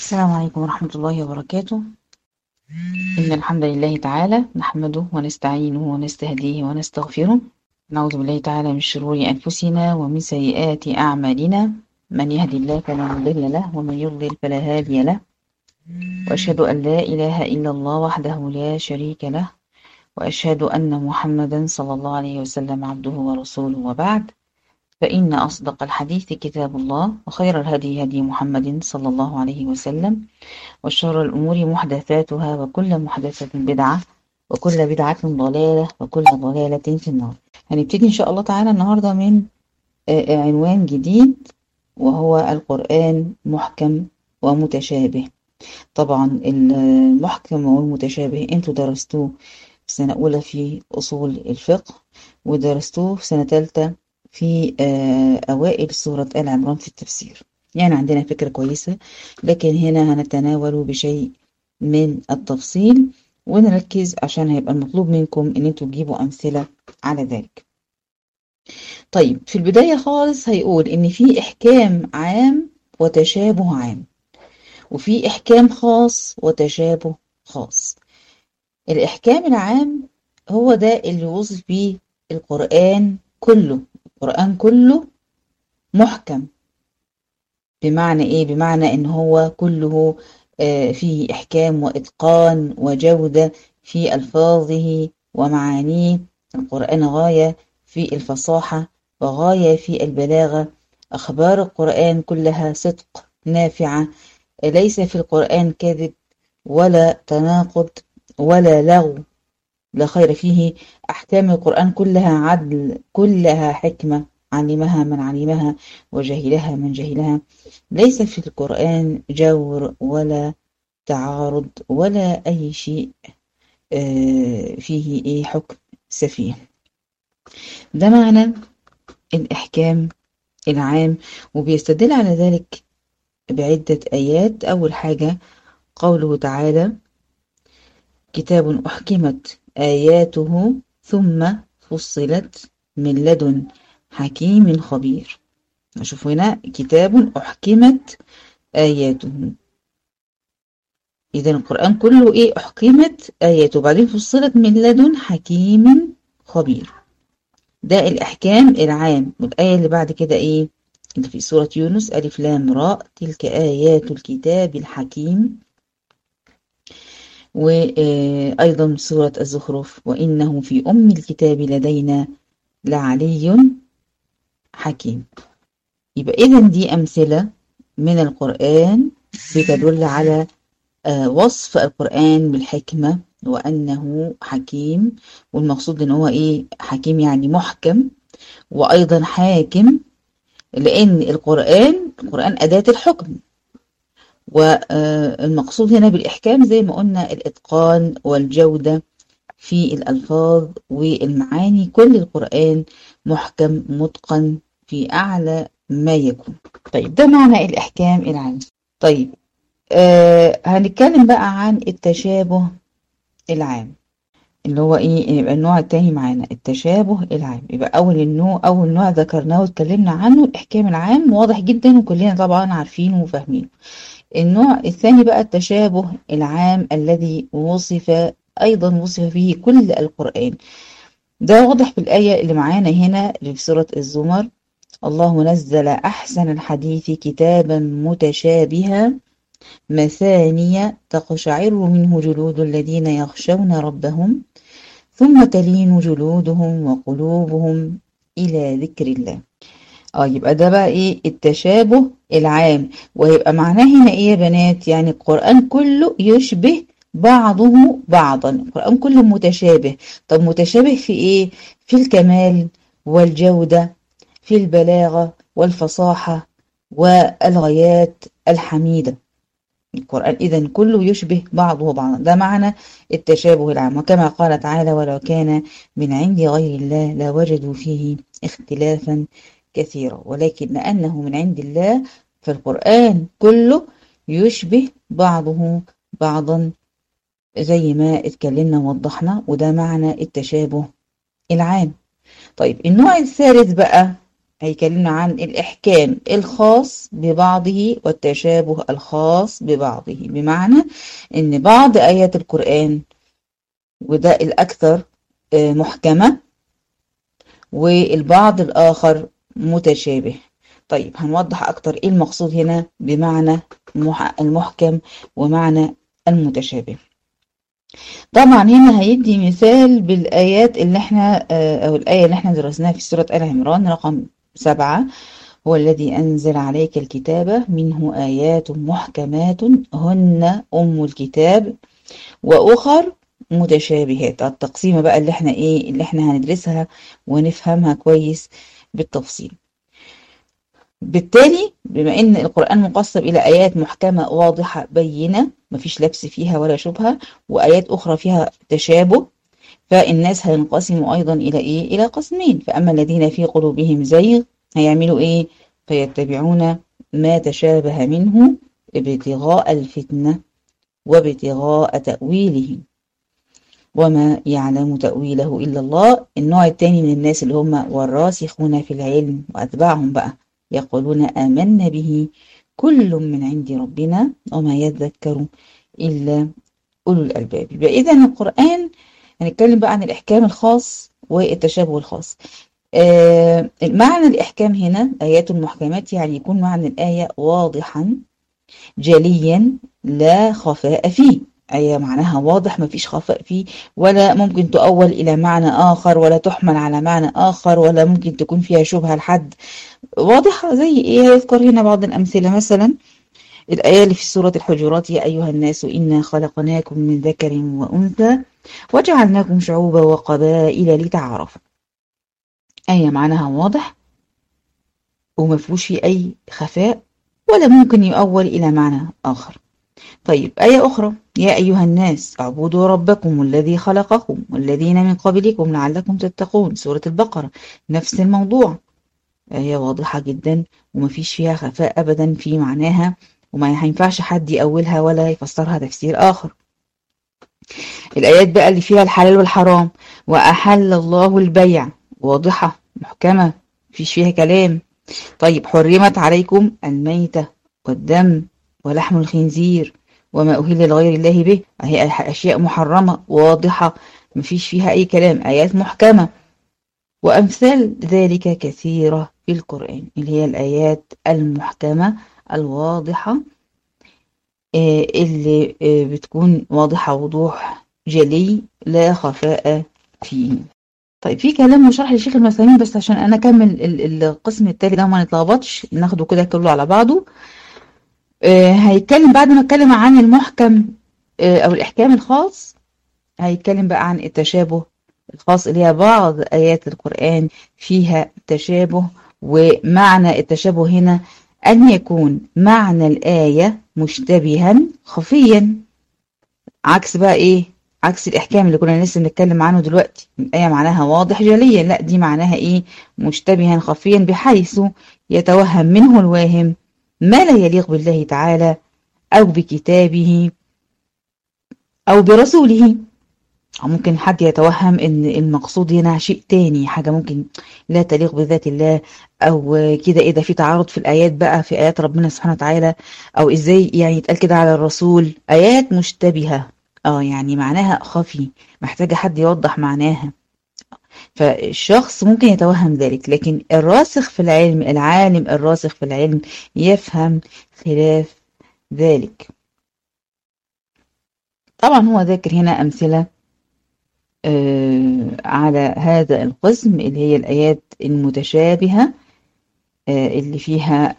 السلام عليكم ورحمة الله وبركاته. إن الحمد لله تعالى نحمده ونستعينه ونستهديه ونستغفره. نعوذ بالله تعالى من شرور أنفسنا ومن سيئات أعمالنا. من يهدي الله فلا مضل له ومن يضلل فلا هادي له. وأشهد أن لا إله إلا الله وحده لا شريك له. وأشهد أن محمدا صلى الله عليه وسلم عبده ورسوله وبعد. فإن أصدق الحديث كتاب الله وخير الهدي هدي محمد صلى الله عليه وسلم وشر الأمور محدثاتها وكل محدثة بدعة وكل بدعة ضلالة وكل ضلالة في النار. هنبتدي إن شاء الله تعالى النهاردة من عنوان جديد وهو القرآن محكم ومتشابه. طبعا المحكم والمتشابه انتوا درستوه في سنة أولى في أصول الفقه ودرستوه في سنة ثالثة في أوائل سورة آل عمران في التفسير، يعني عندنا فكرة كويسة. لكن هنا هنتناول بشيء من التفصيل ونركز عشان هيبقى المطلوب منكم ان انتوا تجيبوا أمثلة على ذلك. طيب في البداية خالص هيقول ان في إحكام عام وتشابه عام وفي إحكام خاص وتشابه خاص. الإحكام العام هو ده اللي وصف بيه القرآن كله. القرآن كله محكم. بمعنى إيه؟ بمعنى إن هو كله فيه إحكام وإتقان وجودة في ألفاظه ومعانيه. القرآن غاية في الفصاحة وغاية في البلاغة. أخبار القرآن كلها صدق نافعة. ليس في القرآن كذب ولا تناقض ولا لغو، لا خير فيه. أحكام القرآن كلها عدل، كلها حكمة، علمها من علمها وجهلها من جهلها. ليس في القرآن جور ولا تعارض ولا أي شيء فيه إيه حكم سفيه. ده معنى الإحكام العام، وبيستدل على ذلك بعدة آيات. أول حاجة قوله تعالى: كتاب أحكمت آياته ثم فصلت من لدن حكيم خبير. نشوف هنا كتاب أحكمت آياته، إذا القرآن كله إيه؟ أحكمت آياته بعدين فصلت من لدن حكيم خبير. ده الإحكام العام. والآية اللي بعد كده إيه؟ اللي في سورة يونس: ألف لام راء تلك آيات الكتاب الحكيم. وأيضا سورة الزخرف: وإنه في أم الكتاب لدينا لعلي حكيم. يبقى إذا دي أمثلة من القرآن بتدل على وصف القرآن بالحكمة وأنه حكيم. والمقصود إن هو إيه؟ حكيم يعني محكم وأيضا حاكم، لأن القرآن أداة الحكم. والمقصود هنا بالإحكام زي ما قلنا الإتقان والجودة في الألفاظ والمعاني. كل القرآن محكم متقن في أعلى ما يكون. طيب ده معنى الإحكام العام. طيب هنتكلم بقى عن التشابه العام اللي هو ايه؟ يبقى النوع التاني معانا التشابه العام. يبقى أول نوع ذكرناه واتكلمنا عنه الإحكام العام، واضح جدا وكلنا طبعا عارفينه وفاهمينه. النوع الثاني بقى التشابه العام الذي وصف فيه كل القرآن. ده واضح في الآية اللي معانا هنا اللي في سورة الزمر: الله نزل أحسن الحديث كتابا متشابها مثانية تقشعر منه جلود الذين يخشون ربهم ثم تلين جلودهم وقلوبهم إلى ذكر الله. يبقى ده بقى ايه؟ التشابه العام. ويبقى معناه هنا ايه يا بنات؟ يعني القرآن كله يشبه بعضه بعضا. القرآن كله متشابه. طب متشابه في ايه؟ في الكمال والجودة، في البلاغة والفصاحة والغايات الحميدة. القرآن إذن كله يشبه بعضه بعضا. ده معنى التشابه العام. وكما قال تعالى: ولو كان من عند غير الله لوجدوا فيه اختلافا كثيرا، ولكن لأنه من عند الله فالقرآن كله يشبه بعضه بعضا زي ما اتكلمنا ووضحنا. وده معنى التشابه العام. طيب النوع الثالث بقى هيكلمنا عن الإحكام الخاص ببعضه والتشابه الخاص ببعضه، بمعنى إن بعض آيات القرآن وده الأكثر محكمة، والبعض الآخر متشابه. طيب هنوضح أكتر إيه المقصود هنا بمعنى المحكم ومعنى المتشابه. طبعا هنا هيدي مثال بالآيات اللي احنا أو الآية اللي احنا درسناها في سورة آل عمران رقم 7: هو الذي أنزل عليك الكتاب منه آيات محكمات هن أم الكتاب وأخر متشابهات. التقسيمة بقى اللي احنا ايه اللي احنا هندرسها ونفهمها كويس بالتفصيل. بالتالي بما ان القرآن مقسم الى ايات محكمة واضحة بينة مفيش لبس فيها ولا شبهة، وايات اخرى فيها تشابه، فالناس هينقسموا ايضا الى ايه الى قسمين. فاما الذين في قلوبهم زيغ هيعملوا ايه؟ فيتبعون ما تشابه منه ابتغاء الفتنة وابتغاء تأويله وما يعلم تأويله إلا الله. النوع الثاني من الناس اللي هم والراسخون في العلم وأتباعهم بقى يقولون آمنا به كل من عند ربنا وما يذكر إلا أولو الألباب. يبقى إذا القرآن هنتكلم بقى عن الإحكام الخاص والتشابه الخاص. معنى الإحكام هنا آيات المحكمات يعني يكون معنى الآية واضحا جليا لا خفاء فيه. آية معناها واضح مفيش خفاء فيه، ولا ممكن تؤول إلى معنى آخر ولا تحمل على معنى آخر، ولا ممكن تكون فيها شبهة لحد. واضحة زي إيه؟ يذكر هنا بعض الأمثلة، مثلا الآية اللي في سورة الحجرات: يا أيها الناس إنا خلقناكم من ذكر وأنثى وجعلناكم شعوبا وقبائل لتعارفوا. آية معناها واضح ومفيهوش فيه أي خفاء ولا ممكن يؤول إلى معنى آخر. طيب آية أخرى: يا أيها الناس اعبدوا ربكم الذي خلقكم والذين من قبلكم لعلكم تتقون، سورة البقرة، نفس الموضوع. آية واضحة جدا ومفيش فيها خفاء أبدا في معناها، وما هينفعش حد يأولها ولا يفسرها تفسير آخر. الآيات بقى اللي فيها الحلال والحرام: وأحل الله البيع، واضحة محكمة مفيش فيها كلام. طيب حرمت عليكم الميتة والدم ولحم الخنزير وما أهل لغير الله به، هي أشياء محرمة واضحة مفيش فيها أي كلام، آيات محكمة. وأمثال ذلك كثيرة في القرآن اللي هي الآيات المحكمة الواضحة اللي بتكون واضحة وضوح جلي لا خفاء فيه. طيب في كلام وشرح للشيخ ابن عثيمين، بس عشان أنا أكمل القسم التالي ده ما نتلخبطش ناخده كده كله على بعضه. هيتكلم بعد ما اتكلم عن المحكم او الاحكام الخاص، هيتكلم بقى عن التشابه الخاص اللي هي بعض ايات القرآن فيها تشابه. ومعنى التشابه هنا ان يكون معنى الآية مشتبها خفيا، عكس بقى ايه؟ عكس الاحكام اللي كنا لسه بنتكلم عنه دلوقتي. الآية معناها واضح جليا، لا دي معناها ايه؟ مشتبها خفيا بحيث يتوهم منه الواهم ما لا يليق بالله تعالى أو بكتابه أو برسوله. أو ممكن حد يتوهم إن المقصود هنا شيء تاني، حاجة ممكن لا تليق بذات الله، أو كده إيه ده في تعارض في الآيات بقى في آيات ربنا سبحانه وتعالى، أو إزاي يعني يتقال كده على الرسول آيات مشتبهة. يعني معناها خفي محتاجة حد يوضح معناها، فالشخص ممكن يتوهم ذلك. لكن الراسخ في العلم، العالم الراسخ في العلم يفهم خلاف ذلك. طبعا هو ذاكر هنا أمثلة على هذا القسم اللي هي الآيات المتشابهة اللي فيها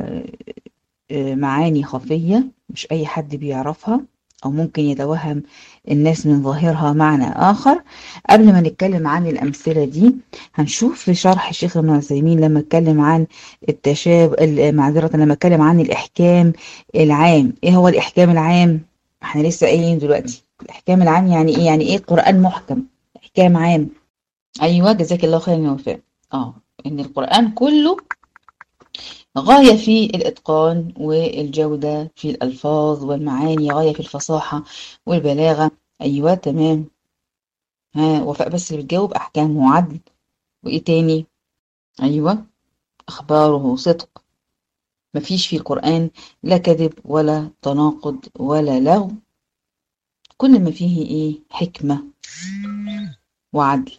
معاني خفية مش أي حد بيعرفها، أو ممكن يتوهم الناس من ظاهرها معنى آخر. قبل ما نتكلم عن الأمثلة دي هنشوف في شرح الشيخ ابن عثيمين لما اتكلم عن التشابه، معذرة لما اتكلم عن الإحكام العام. إيه هو الإحكام العام؟ احنا لسه قايلين دلوقتي الإحكام العام يعني إيه؟ يعني إيه قرآن محكم؟ إحكام عام. أيوة جزاك الله خيرا يا وفاء. إن القرآن كله غاية في الإتقان والجودة في الألفاظ والمعاني، غاية في الفصاحة والبلاغة. أيوة تمام. وفاء بس اللي بتجاوب أحكام وعدل. وإيه تاني؟ أيوة أخباره صدق، مفيش في القرآن لا كذب ولا تناقض ولا لغو، كل ما فيه إيه حكمة وعدل.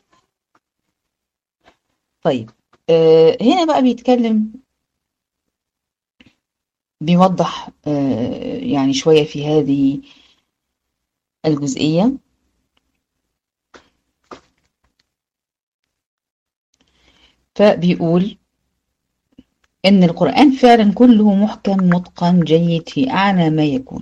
طيب هنا بقى بيتكلم، بيوضح يعني شوية في هذه الجزئية. فبيقول إن القرآن فعلا كله محكم متقن جيد في أعلى ما يكون،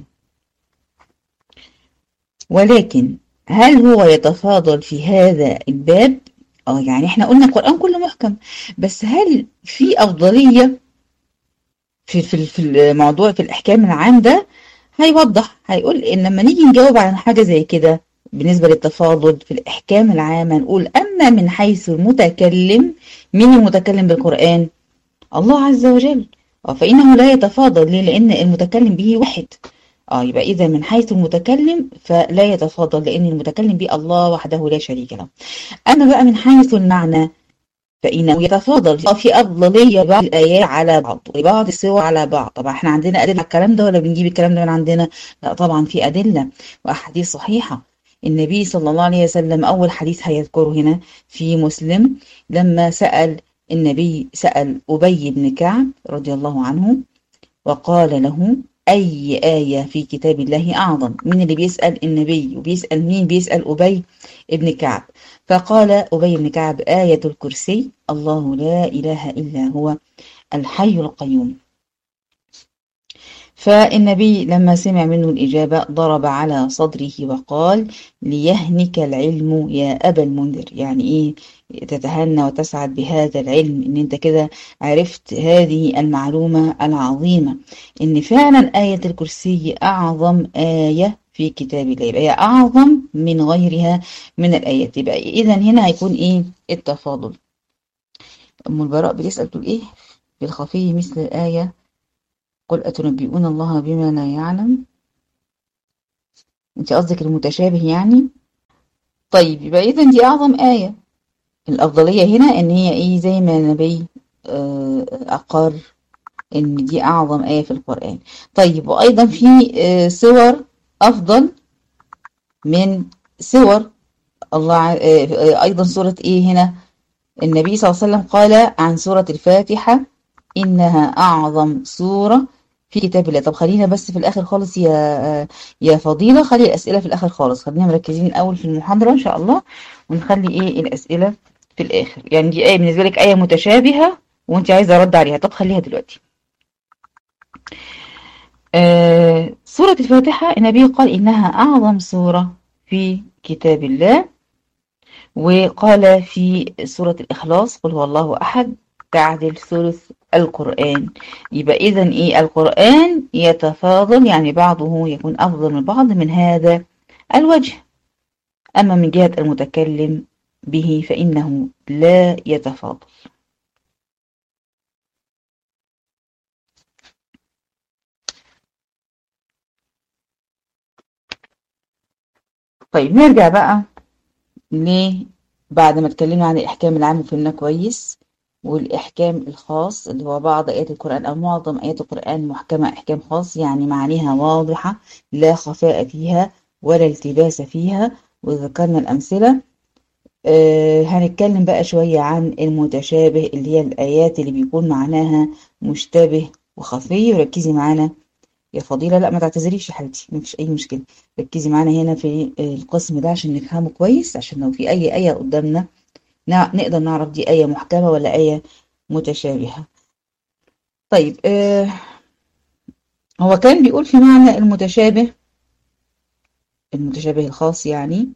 ولكن هل هو يتفاضل في هذا الباب؟ يعني احنا قلنا القرآن كله محكم، بس هل في أفضلية في الموضوع، في الإحكام العام ده؟ هيوضح، هيقول إن لما نيجي نجاوب عن حاجة زي كده بالنسبة للتفاضل في الإحكام العام، هنقول أما من حيث المتكلم، مين المتكلم بالقرآن؟ الله عز وجل. فإنه لا يتفاضل. ليه؟ لأن المتكلم به واحد. يبقى إذا من حيث المتكلم فلا يتفاضل، لأن المتكلم به الله وحده لا شريك له. أما بقى من حيث المعنى فإنه يتفاضل في أفضلية بعض الآيات على بعض وبعض السور على بعض. طبعا احنا عندنا أدلة على الكلام ده ولا بنجيب الكلام ده من عندنا؟ لا طبعا في أدلة وأحاديث صحيحة. النبي صلى الله عليه وسلم أول حديث هيذكره هنا في مسلم، لما النبي سأل أبي بن كعب رضي الله عنه وقال له: أي آية في كتاب الله أعظم؟ مين اللي بيسأل النبي وبيسأل مين؟ بيسأل أبي بن كعب. فقال أبي بن كعب: آية الكرسي، الله لا إله إلا هو الحي القيوم. فالنبي لما سمع منه الإجابة ضرب على صدره وقال: ليهنك العلم يا أبا المنذر. يعني إيه تتهنى وتسعد بهذا العلم؟ إن أنت كده عرفت هذه المعلومة العظيمة، إن فعلا آية الكرسي أعظم آية في كتاب الله، يبقى هي أعظم من غيرها من الآيات. يبقى إذا هنا هيكون إيه التفاضل. أم البراء بتسأل تقول إيه بالخفي مثل الآية: قل أتنبئون الله بما لا يعلم؟ انت قصدك المتشابه يعني؟ طيب يبقى إذا دي أعظم آية. الأفضلية هنا إن هي إيه، زي ما النبي أقر إن دي أعظم آية في القرآن. طيب وأيضا في سور أفضل من سور الله. أيضا سورة إيه هنا؟ النبي صلى الله عليه وسلم قال عن سورة الفاتحة: إنها أعظم سورة في كتاب الله. طب خلينا بس في الآخر خالص يا فضيلة، خلي الأسئلة في الآخر خالص، خلينا مركزين الأول في المحاضرة إن شاء الله، ونخلي إيه الأسئلة في الآخر. يعني دي آية بالنسبة لك آية متشابهة وأنت عايزة أرد عليها، طب خليها دلوقتي. سورة الفاتحة النبي قال إنها أعظم سورة في كتاب الله، وقال في سورة الإخلاص: قل هو الله أحد، تعدل ثلث القرآن. يبقى إذا إيه القرآن يتفاضل، يعني بعضه يكون أفضل من بعض من هذا الوجه. أما من جهة المتكلم به فإنه لا يتفاضل. طيب نرجع بقى بعد ما اتكلمنا عن الإحكام العام وفهمناه كويس، والإحكام الخاص اللي هو بعض آيات القرآن أو معظم آيات القرآن محكمة إحكام خاص، يعني معانيها واضحة لا خفاء فيها ولا التباس فيها، وذكرنا الأمثلة. هنتكلم بقى شوية عن المتشابه، اللي هي الآيات اللي بيكون معناها مشتبه وخفي. وركزي معانا يا فضيلة، لا ما تعتذريش يا حبيبتي، مفيش أي مشكلة، ركزي معانا هنا في القسم ده عشان نفهمه كويس، عشان لو في أي آية قدامنا نقدر نعرف دي آية محكمة ولا آية متشابهة. طيب هو كان بيقول في معنى المتشابه الخاص، يعني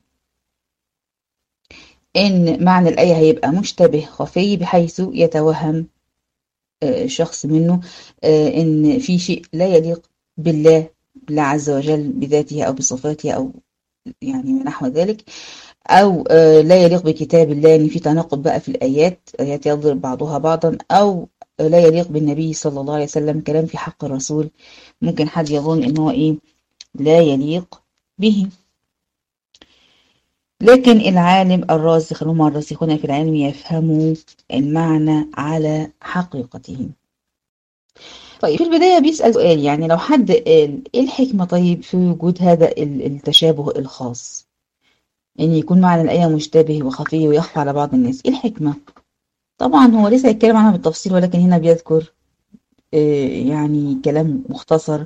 إن معنى الآية هيبقى مشتبه خفي بحيث يتوهم شخص منه إن في شيء لا يليق بالله عز وجل بذاته أو بصفاته أو يعني من نحو ذلك، أو لا يليق بكتاب الله، إن في تناقض بقى في آيات يضرب بعضها بعضا، أو لا يليق بالنبي صلى الله عليه وسلم، كلام في حق الرسول ممكن حد يظن إن هو إيه لا يليق به. لكن العالم الراسخ، اللي هم الراسخون في العلم، يفهموا المعنى على حقيقته. طيب في البداية بيسأل سؤال، يعني لو حد قال ايه الحكمة طيب في وجود هذا التشابه الخاص، ان يكون معنى الآية مشتبه وخفي ويخفى على بعض الناس، ايه الحكمة؟ طبعا هو لسه هيتكلم عنها بالتفصيل، ولكن هنا بيذكر يعني كلام مختصر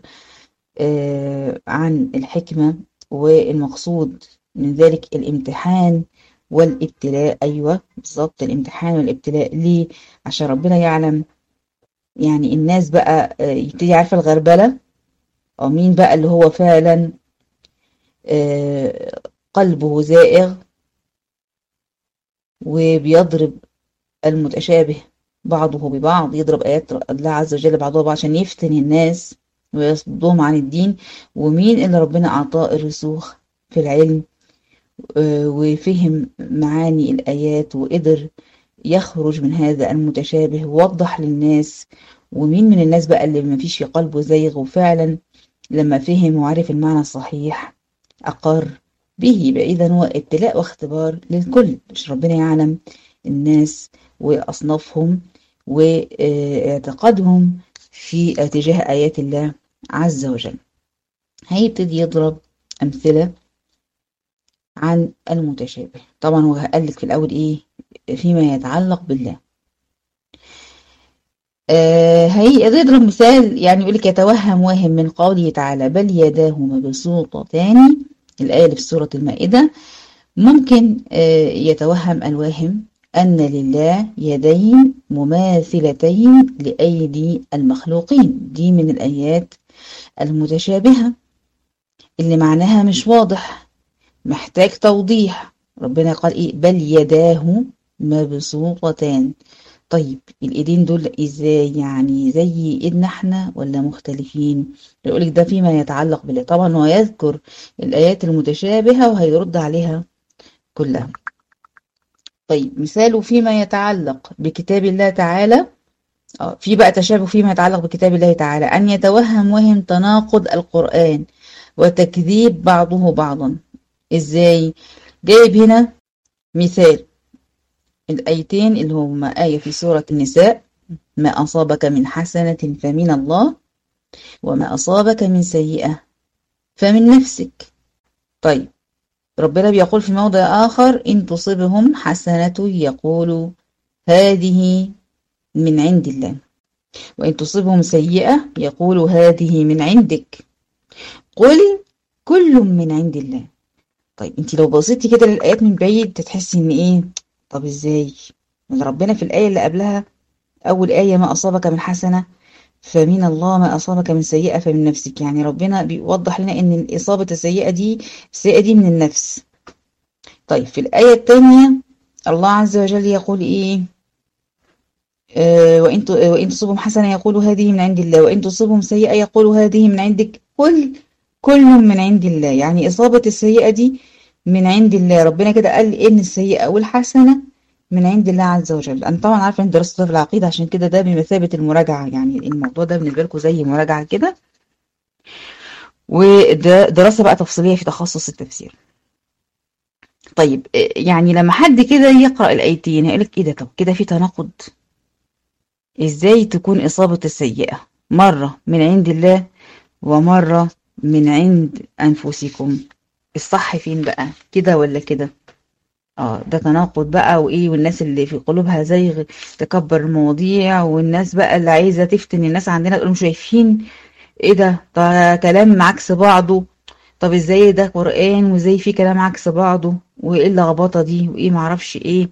عن الحكمة، والمقصود من ذلك الامتحان والابتلاء. أيوة بالظبط، الامتحان والابتلاء. ليه؟ عشان ربنا يعلم يعني الناس بقى يبتدي عارفة الغربلة، أو مين بقى اللي هو فعلا آه، قلبه زائغ وبيضرب المتشابه بعضه ببعض، يضرب آيات الله عز وجل بعضها ببعض عشان يفتن الناس ويصدهم عن الدين، ومين اللي ربنا أعطاه الرسوخ في العلم وفهم معاني الآيات وقدر يخرج من هذا المتشابه ووضح للناس، ومين من الناس بقى اللي ما فيش في قلبه زيغ وفعلا لما فهم وعرف المعنى الصحيح أقر به. يبقى إذا هو ابتلاء واختبار للكل، مش ربنا يعلم الناس وأصنافهم واعتقادهم في اتجاه آيات الله عز وجل. هيبتدي يضرب أمثلة عن المتشابه. طبعا هو قالك في الأول إيه فيما يتعلق بالله. هيضرب مثال، يعني يقول لك يتوهم واهم من قوله تعالى بل يداه مبسوطتان، الآية اللي في سورة المائدة. ممكن يتوهم الواهم أن لله يدين مماثلتين لأيدي المخلوقين، دي من الآيات المتشابهة اللي معناها مش واضح، محتاج توضيح. ربنا قال إيه؟ بل يداه مبسوطتان. طيب الإيدين دول إزاي؟ يعني زي إيدنا إحنا ولا مختلفين؟ يقولك ده فيما يتعلق بالله. طبعا هو يذكر الآيات المتشابهة وهيرد عليها كلها. طيب مثاله فيما يتعلق بكتاب الله تعالى، في بقى تشابه فيما يتعلق بكتاب الله تعالى، أن يتوهم وهم تناقض القرآن وتكذيب بعضه بعضا. إزاي؟ جايب هنا مثال الآيتين اللي هما آية في سورة النساء: ما أصابك من حسنة فمن الله وما أصابك من سيئة فمن نفسك. طيب ربنا بيقول في موضع آخر: إن تصبهم حسنة يقولوا هذه من عند الله وإن تصبهم سيئة يقولوا هذه من عندك قل كل من عند الله. طيب انت لو بصيتي كده للآيات من بعيد تتحسي ان ايه؟ طب ازاي؟ ربنا في الآية اللي قبلها أول آية ما أصابك من حسنة فمن الله ما أصابك من سيئة فمن نفسك، يعني ربنا بيوضح لنا ان الإصابة السيئة دي من النفس. طيب في الآية الثانية الله عز وجل يقول ايه؟ وإن تصبهم حسنة يقولوا هذه من عند الله وإن تصبهم سيئة يقولوا هذه من عندك قل كل من عند الله. يعني إصابة السيئة دي من عند الله، ربنا كده قال إن السيئة والحسنة من عند الله عز وجل. أنا طبعا عارفة إن درست في العقيدة، عشان كده ده بمثابة المراجعة، يعني الموضوع ده بالنسبة لكم زي مراجعة كده، وده دراسة بقى تفصيلية في تخصص التفسير. طيب يعني لما حد كده يقرأ الآيتين هيقولك إيه ده؟ طب كده في تناقض. إزاي تكون إصابة السيئة مرة من عند الله ومرة من عند أنفسكم؟ الصح فين بقى، كده ولا كده؟ ده تناقض بقى وإيه، والناس اللي في قلوبها زيغ تكبر المواضيع، والناس بقى اللي عايزة تفتن الناس عندنا تقولهم شايفين إيه ده كلام عكس بعضه. طب إزاي ده قرآن وإزاي في كلام عكس بعضه، وإيه اللخبطة دي وإيه معرفش إيه،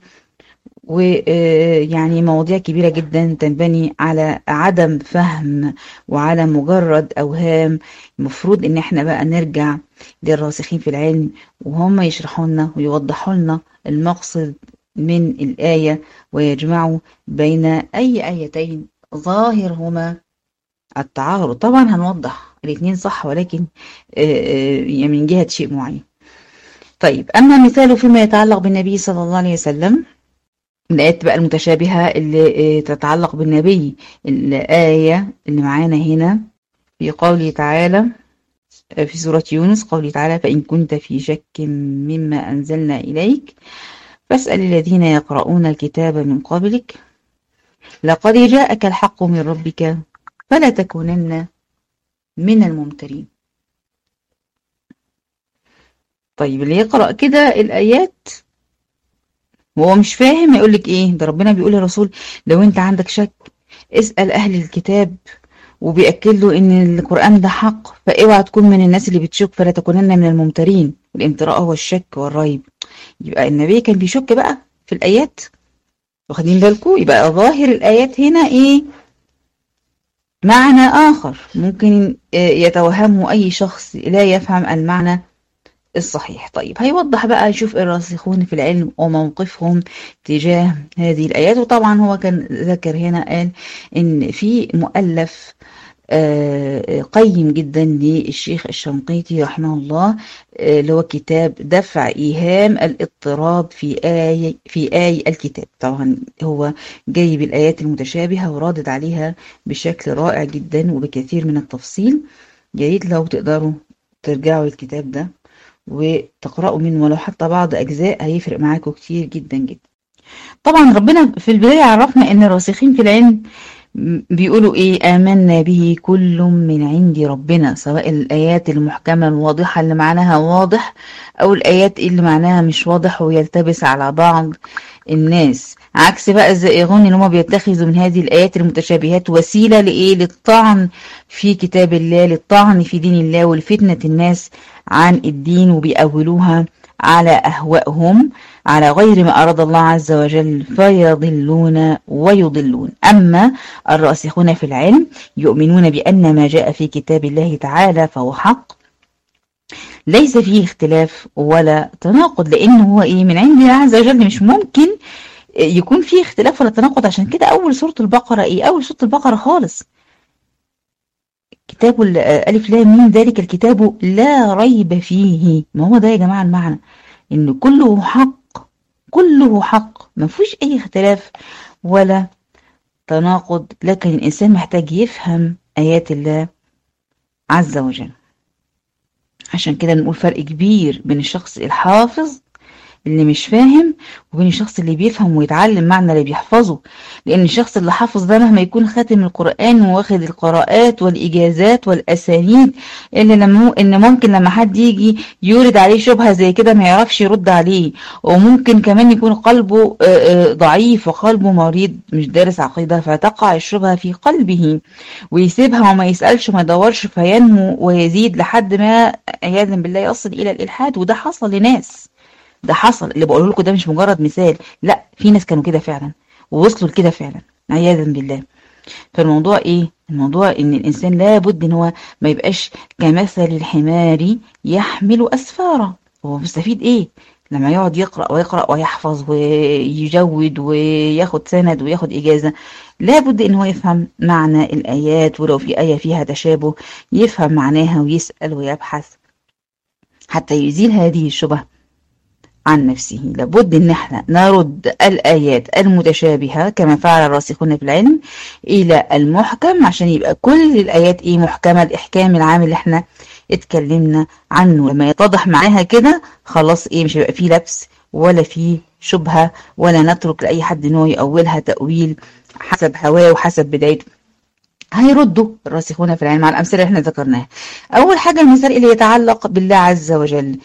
ويعني مواضيع كبيرة جدا تنبني على عدم فهم وعلى مجرد أوهام. المفروض إن احنا بقى نرجع للراسخين في العلم وهم يشرحوا لنا ويوضحوا لنا المقصد من الآية، ويجمعوا بين أي آيتين ظاهرهما التعارض. طبعا هنوضح الاثنين صح، ولكن يعني من جهة شيء معين. طيب أما مثاله فيما يتعلق بالنبي صلى الله عليه وسلم، الآيات بقى المتشابهة اللي تتعلق بالنبي، الآية اللي معانا هنا في قوله تعالى في سورة يونس قوله تعالى: فإن كنت في شك مما أنزلنا إليك فاسأل الذين يقرؤون الكتاب من قبلك لقد جاءك الحق من ربك فلا تكونن من الممترين. طيب اللي يقرأ كده الآيات وهو مش فاهم يقولك ايه ده؟ ربنا بيقول للرسول لو انت عندك شك اسأل أهل الكتاب، وبيأكد له ان القرآن ده حق، فاوعى تكون من الناس اللي بتشك فلا تكونن من الممترين. الامتراء هو الشك والريب. يبقى النبي كان بيشك بقى في الآيات، واخدين بالكم؟ يبقى ظاهر الآيات هنا ايه؟ معنى آخر ممكن يتوهمه أي شخص لا يفهم المعنى الصحيح. طيب هيوضح بقى، يشوف الراسخون في العلم وموقفهم تجاه هذه الآيات. وطبعا هو كان ذكر هنا قال إن في مؤلف قيم جدا للشيخ الشنقيطي رحمه الله، اللي هو كتاب دفع إيهام الاضطراب في آي الكتاب. طبعا هو جايب الآيات المتشابهة ورادد عليها بشكل رائع جدا وبكثير من التفصيل. يا ريت لو تقدروا ترجعوا الكتاب ده وتقرأوا منه ولو حتى بعض أجزاء، هيفرق معاكم كتير جدا جدا. طبعا ربنا في البداية عرفنا إن الراسخين في العلم بيقولوا إيه؟ آمنا به كل من عند ربنا، سواء الآيات المحكمة الواضحة اللي معناها واضح أو الآيات اللي معناها مش واضح ويلتبس على بعض الناس. عكس بقى الزائغون اللي هم بيتخذوا من هذه الآيات المتشابهات وسيلة لإيه؟ للطعن في كتاب الله، للطعن في دين الله، والفتنة الناس عن الدين، وبيأولوها على أهوائهم على غير ما أراد الله عز وجل فيضلون ويضلون. أما الراسخون في العلم يؤمنون بأن ما جاء في كتاب الله تعالى فهو حق، ليس فيه اختلاف ولا تناقض، لأنه هو إيه؟ من عند الله عز وجل، مش ممكن يكون فيه اختلاف ولا تناقض. عشان كده أول سورة البقرة إيه؟ أول سورة البقرة خالص كتاب ألف لام ميم ذلك الكتاب لا ريب فيه. ما هو ده يا جماعة المعنى، إن كله حق، كله حق، ما فيهوش أي اختلاف ولا تناقض. لكن الإنسان محتاج يفهم آيات الله عز وجل. عشان كده نقول فرق كبير بين الشخص الحافظ اللي مش فاهم وبين الشخص اللي بيفهم ويتعلم معنى اللي بيحفظه. لأن الشخص اللي حافظ ده مهما يكون خاتم القرآن وواخد القراءات والإجازات والأسانيد، إن ممكن لما حد يجي يورد عليه شبهة زي كده ما يعرفش يرد عليه. وممكن كمان يكون قلبه ضعيف وقلبه مريض مش دارس عقيدة، فتقع الشبهة في قلبه ويسيبها وما يسألش وما يدورش، فينمو ويزيد لحد ما عياذا بالله يصل إلى الإلحاد. وده حصل لناس، ده حصل. اللي بقوله لكم ده مش مجرد مثال، لا، في ناس كانوا كده فعلا ووصلوا لكده فعلا عياذا بالله. فالموضوع ايه؟ الموضوع ان الانسان لابد ان هو ما يبقاش كمثل الحمار يحمل اسفارا. هو مستفيد ايه لما يقعد يقرأ ويقرأ ويحفظ ويجود وياخد سند وياخد إجازة؟ لابد ان هو يفهم معنى الآيات، ولو في آية فيها تشابه يفهم معناها ويسأل ويبحث حتى يزيل هذه الشبهة عن نفسه. لابد ان احنا نرد الآيات المتشابهة كما فعل الراسخون في العلم الى المحكم، عشان يبقى كل الآيات ايه؟ محكمة. الإحكام العام اللي احنا اتكلمنا عنه لما يتضح معاها كده خلاص ايه؟ مش هيبقى فيه لبس ولا فيه شبهة، ولا نترك لأي حد ان هو يأولها تأويل حسب هواه وحسب بدايته. هيردوا الراسخون في العلم على الأمثلة اللي احنا ذكرناها. أول حاجة المثال اللي يتعلق بالله عز وجل،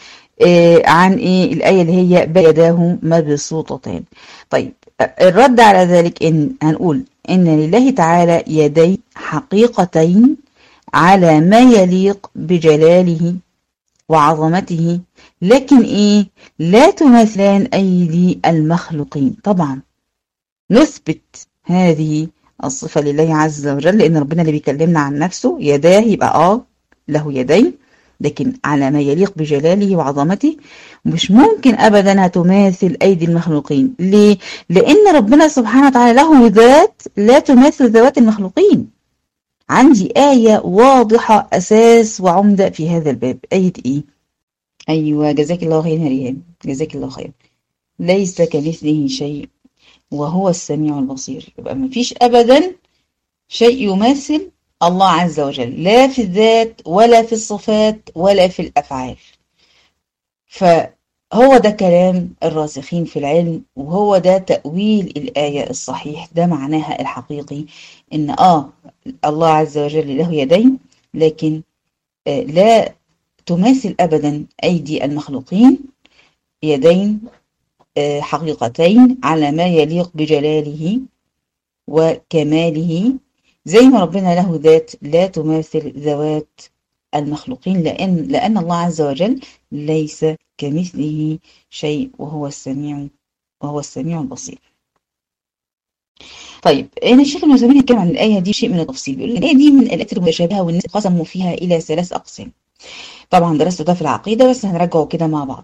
عن ايه؟ الآية اللي هي بيداه مبسوطتان. طيب الرد على ذلك ان هنقول ان لله تعالى يدي حقيقتين على ما يليق بجلاله وعظمته، لكن ايه؟ لا تماثلان ايدي المخلوقين. طبعا نثبت هذه الصفة لله عز وجل، لان ربنا اللي بيكلمنا عن نفسه يداه، يبقى له يدين لكن على ما يليق بجلاله وعظمته. مش ممكن أبدا هتماثل أيدي المخلوقين. ليه؟ لأن ربنا سبحانه وتعالى له ذات لا تماثل ذوات المخلوقين. عندي آية واضحة أساس وعمدة في هذا الباب. آية إيه؟ أيوة، جزاك الله خير يا ريهام، جزاك الله خير. ليس كمثله شيء وهو السميع البصير. يبقى ما فيش أبدا شيء يماثل الله عز وجل، لا في الذات ولا في الصفات ولا في الأفعال. فهو ده كلام الراسخين في العلم، وهو ده تأويل الآية الصحيح، ده معناها الحقيقي، إن الله عز وجل له يدين، لكن لا تماثل أبدا أيدي المخلوقين، يدين حقيقتين على ما يليق بجلاله وكماله، زي ما ربنا له ذات لا تماثل ذوات المخلوقين، لأن الله عز وجل ليس كمثله شيء، وهو السميع البصير. طيب هنا الشيخ ابن عثيمين يتكلم عن الآية دي شيء من التفصيل، بيقول الآية دي من الآيات المتشابهة، والناس قسموا فيها إلى 3 أقسام. طبعا درسته ده في العقيدة، بس هنرجعه كده مع بعض.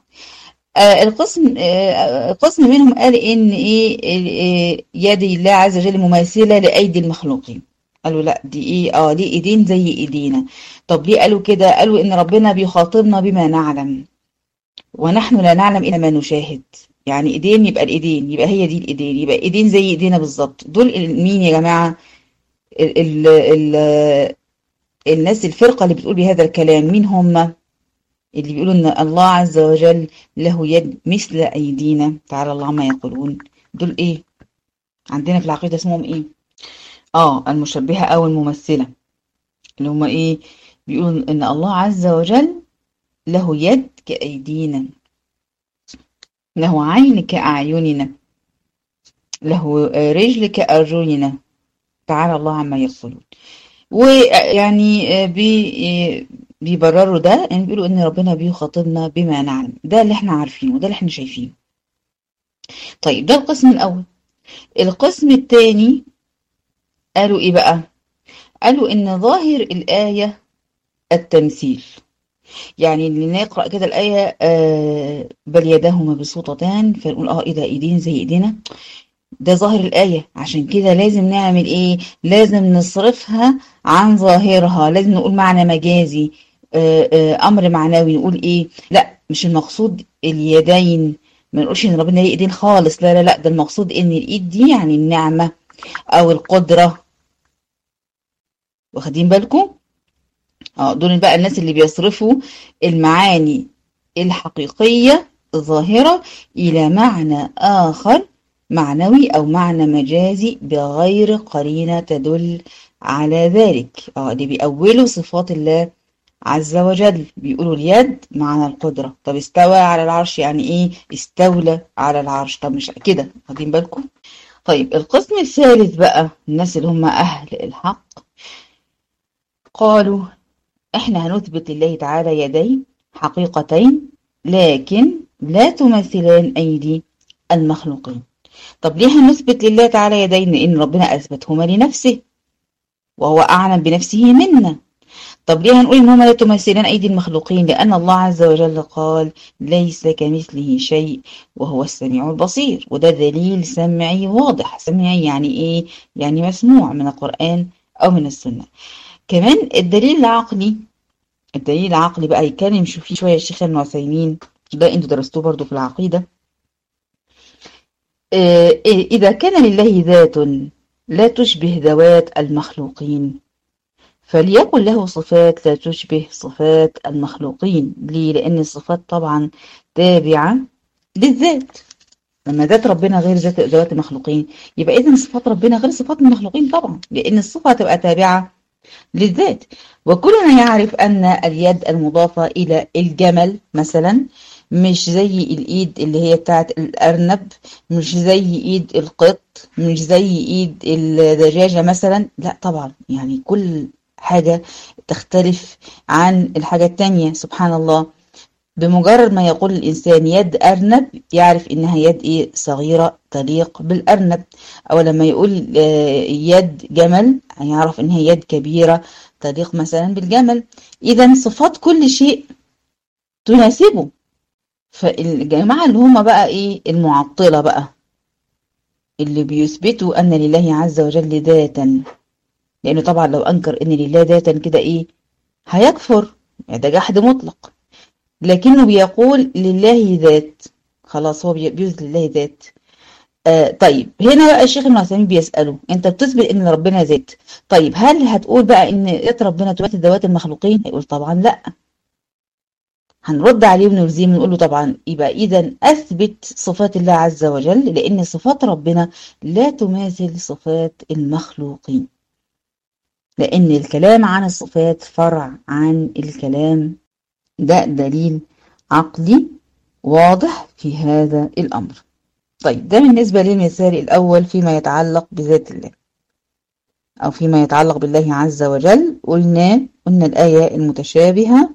القسم منهم قال ان يد الله عز وجل مماثله لايدي المخلوقين. قالوا لا، دي ليه ايدين زي ايدينا. طب ليه قالوا كده؟ قالوا ان ربنا بيخاطبنا بما نعلم، ونحن لا نعلم الا ما نشاهد. يعني ايدين يبقى الايدين، يبقى هي دي الايدين، يبقى ايدين زي ايدينا بالظبط. دول مين يا جماعه؟ ال ال ال الناس الفرقه اللي بتقول بهذا الكلام، مين هم؟ اللي بيقولوا ان الله عز وجل له يد مثل ايدينا، تعالى الله عما يقولون. دول ايه عندنا في العقيده؟ اسمهم ايه؟ المشبهه او الممثله، اللي هم ايه؟ بيقولوا ان الله عز وجل له يد كايدينا، له عين كاعيننا، له رجل كارجلنا، تعالى الله عما يقولون. ويعني بيبرروا ده، يعني بيقولوا ان ربنا بيخاطبنا بما نعلم، ده اللي احنا عارفينه، ده اللي احنا شايفينه. طيب ده القسم الاول. القسم الثاني قالوا ايه بقى؟ قالوا ان ظاهر الآية التمثيل، يعني اللي نقرأ كده الآية بل يداه مبسوطتان، فنقول ايه ده ايدين زي ايدينا، ده ظاهر الآية. عشان كده لازم نعمل ايه؟ لازم نصرفها عن ظاهرها، لازم نقول معنى مجازي، امر معنوي، نقول ايه؟ لا، مش المقصود اليدين، ما نقولش ان ربنا ليه ايدين خالص، لا لا لا، ده المقصود ان الايد دي يعني النعمة او القدرة. واخدين بالكم؟ دول بقى الناس اللي بيصرفوا المعاني الحقيقية الظاهرة إلى معنى آخر معنوي أو معنى مجازي بغير قرينة تدل على ذلك. اللي بيأولوا صفات الله عز وجل، بيقولوا اليد معنى القدرة. طب استوى على العرش يعني ايه؟ استولى على العرش. طب مش كده، واخدين بالكم؟ طيب القسم الثالث بقى، الناس اللي هم أهل الحق، قالوا احنا هنثبت لله تعالى يدين حقيقتين، لكن لا تمثلان أيدي المخلوقين. طب ليه هنثبت لله تعالى يدين؟ لأن ربنا أثبتهما لنفسه، وهو أعلم بنفسه منا. طب ليه هنقول إن هما لا تمثلان أيدي المخلوقين؟ لأن الله عز وجل قال ليس كمثله شيء وهو السميع البصير، وده دليل سمعي واضح. سمعي يعني إيه؟ يعني مسموع من القرآن أو من السنة. كمان الدليل العقلي، بقى يتكلم فيه شوية الشيخ ابن عثيمين، ده انتوا درستوه برضو في العقيدة. إذا كان لله ذات لا تشبه ذوات المخلوقين، فليكن له صفات لا تشبه صفات المخلوقين. ليه؟ لأن الصفات طبعا تابعة للذات. لما ذات ربنا غير ذات المخلوقين، يبقى إذن صفات ربنا غير صفات المخلوقين طبعا، لأن الصفة تبقى تابعة للذات. وكلنا يعرف أن اليد المضافة إلى الجمل مثلا مش زي الإيد اللي هي بتاعت الأرنب، مش زي إيد القط، مش زي إيد الدجاجة مثلا، لا طبعا، يعني كل حاجة تختلف عن الحاجة التانية. سبحان الله، بمجرد ما يقول الإنسان يد أرنب يعرف إنها يد إيه؟ صغيرة تليق بالأرنب. أو لما يقول يد جمل يعرف إنها يد كبيرة تليق مثلا بالجمل. إذا صفات كل شيء تناسبه. فالجماعة اللي هم بقى إيه؟ المعطلة بقى، اللي بيثبتوا أن لله عز وجل ذاتا، لأنه طبعا لو أنكر أن لله ذاتا كده إيه؟ هيكفر، يعني ده جحد مطلق. لكنه بيقول لله ذات، خلاص هو بيثبت لله ذات. طيب هنا بقى الشيخ ابن عثيمين بيسأله انت بتثبت ان ربنا ذات، طيب هل هتقول بقى ان ذات ربنا تماثل ذوات المخلوقين؟ هيقول طبعا لا. هنرد عليه ونلزمه ونقول له طبعا يبقى اذا اثبت صفات الله عز وجل، لان صفات ربنا لا تماثل صفات المخلوقين، لان الكلام عن الصفات فرع عن الكلام، ده دليل عقلي واضح في هذا الامر. طيب ده بالنسبة للمثال الأول فيما يتعلق بذات الله أو فيما يتعلق بالله عز وجل. قلنا الآية المتشابهة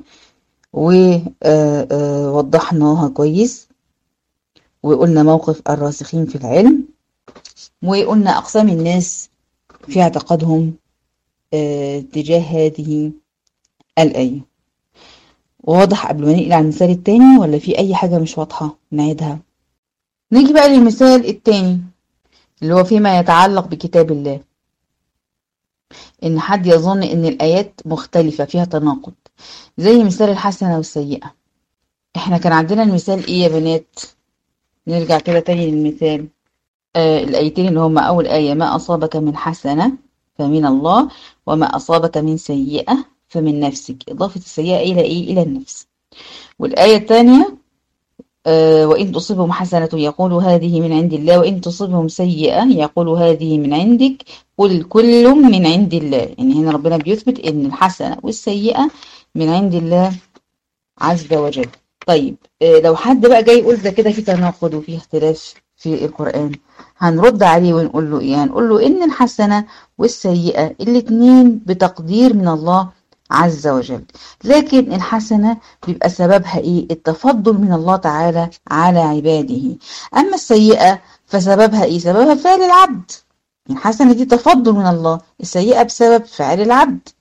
ووضحناها كويس، وقلنا موقف الراسخين في العلم، وقلنا أقسام الناس في اعتقادهم تجاه هذه الآية. واضح قبل ما ننقل على المثال التاني ولا في أي حاجة مش واضحة نعيدها؟ نيجي بقى للمثال التاني اللي هو فيما يتعلق بكتاب الله، إن حد يظن إن الآيات مختلفة فيها تناقض، زي مثال الحسنة والسيئة. إحنا كان عندنا المثال إيه يا بنات؟ نرجع كده تاني للمثال. الآيتين اللي هما أول آية ما أصابك من حسنة فمن الله وما أصابك من سيئة فمن نفسك، إضافة السيئة إلى إيه؟ إلى النفس. والآية الثانية وإن تصبهم حسنة يقولوا هذه من عند الله وإن تصبهم سيئة يقولوا هذه من عندك قل كل من عند الله. يعني هنا ربنا بيثبت إن الحسنة والسيئة من عند الله عز وجل. طيب لو حد بقى جاي يقول ده كده في تناقض وفي اختلاف في القرآن، هنرد عليه ونقول له إيه؟ هنقول له إن الحسنة والسيئة الاتنين بتقدير من الله عز وجل، لكن الحسنة بيبقى سببها إيه؟ التفضل من الله تعالى على عباده. أما السيئة فسببها إيه؟ سببها فعل العبد. الحسنة دي تفضل من الله، السيئة بسبب فعل العبد،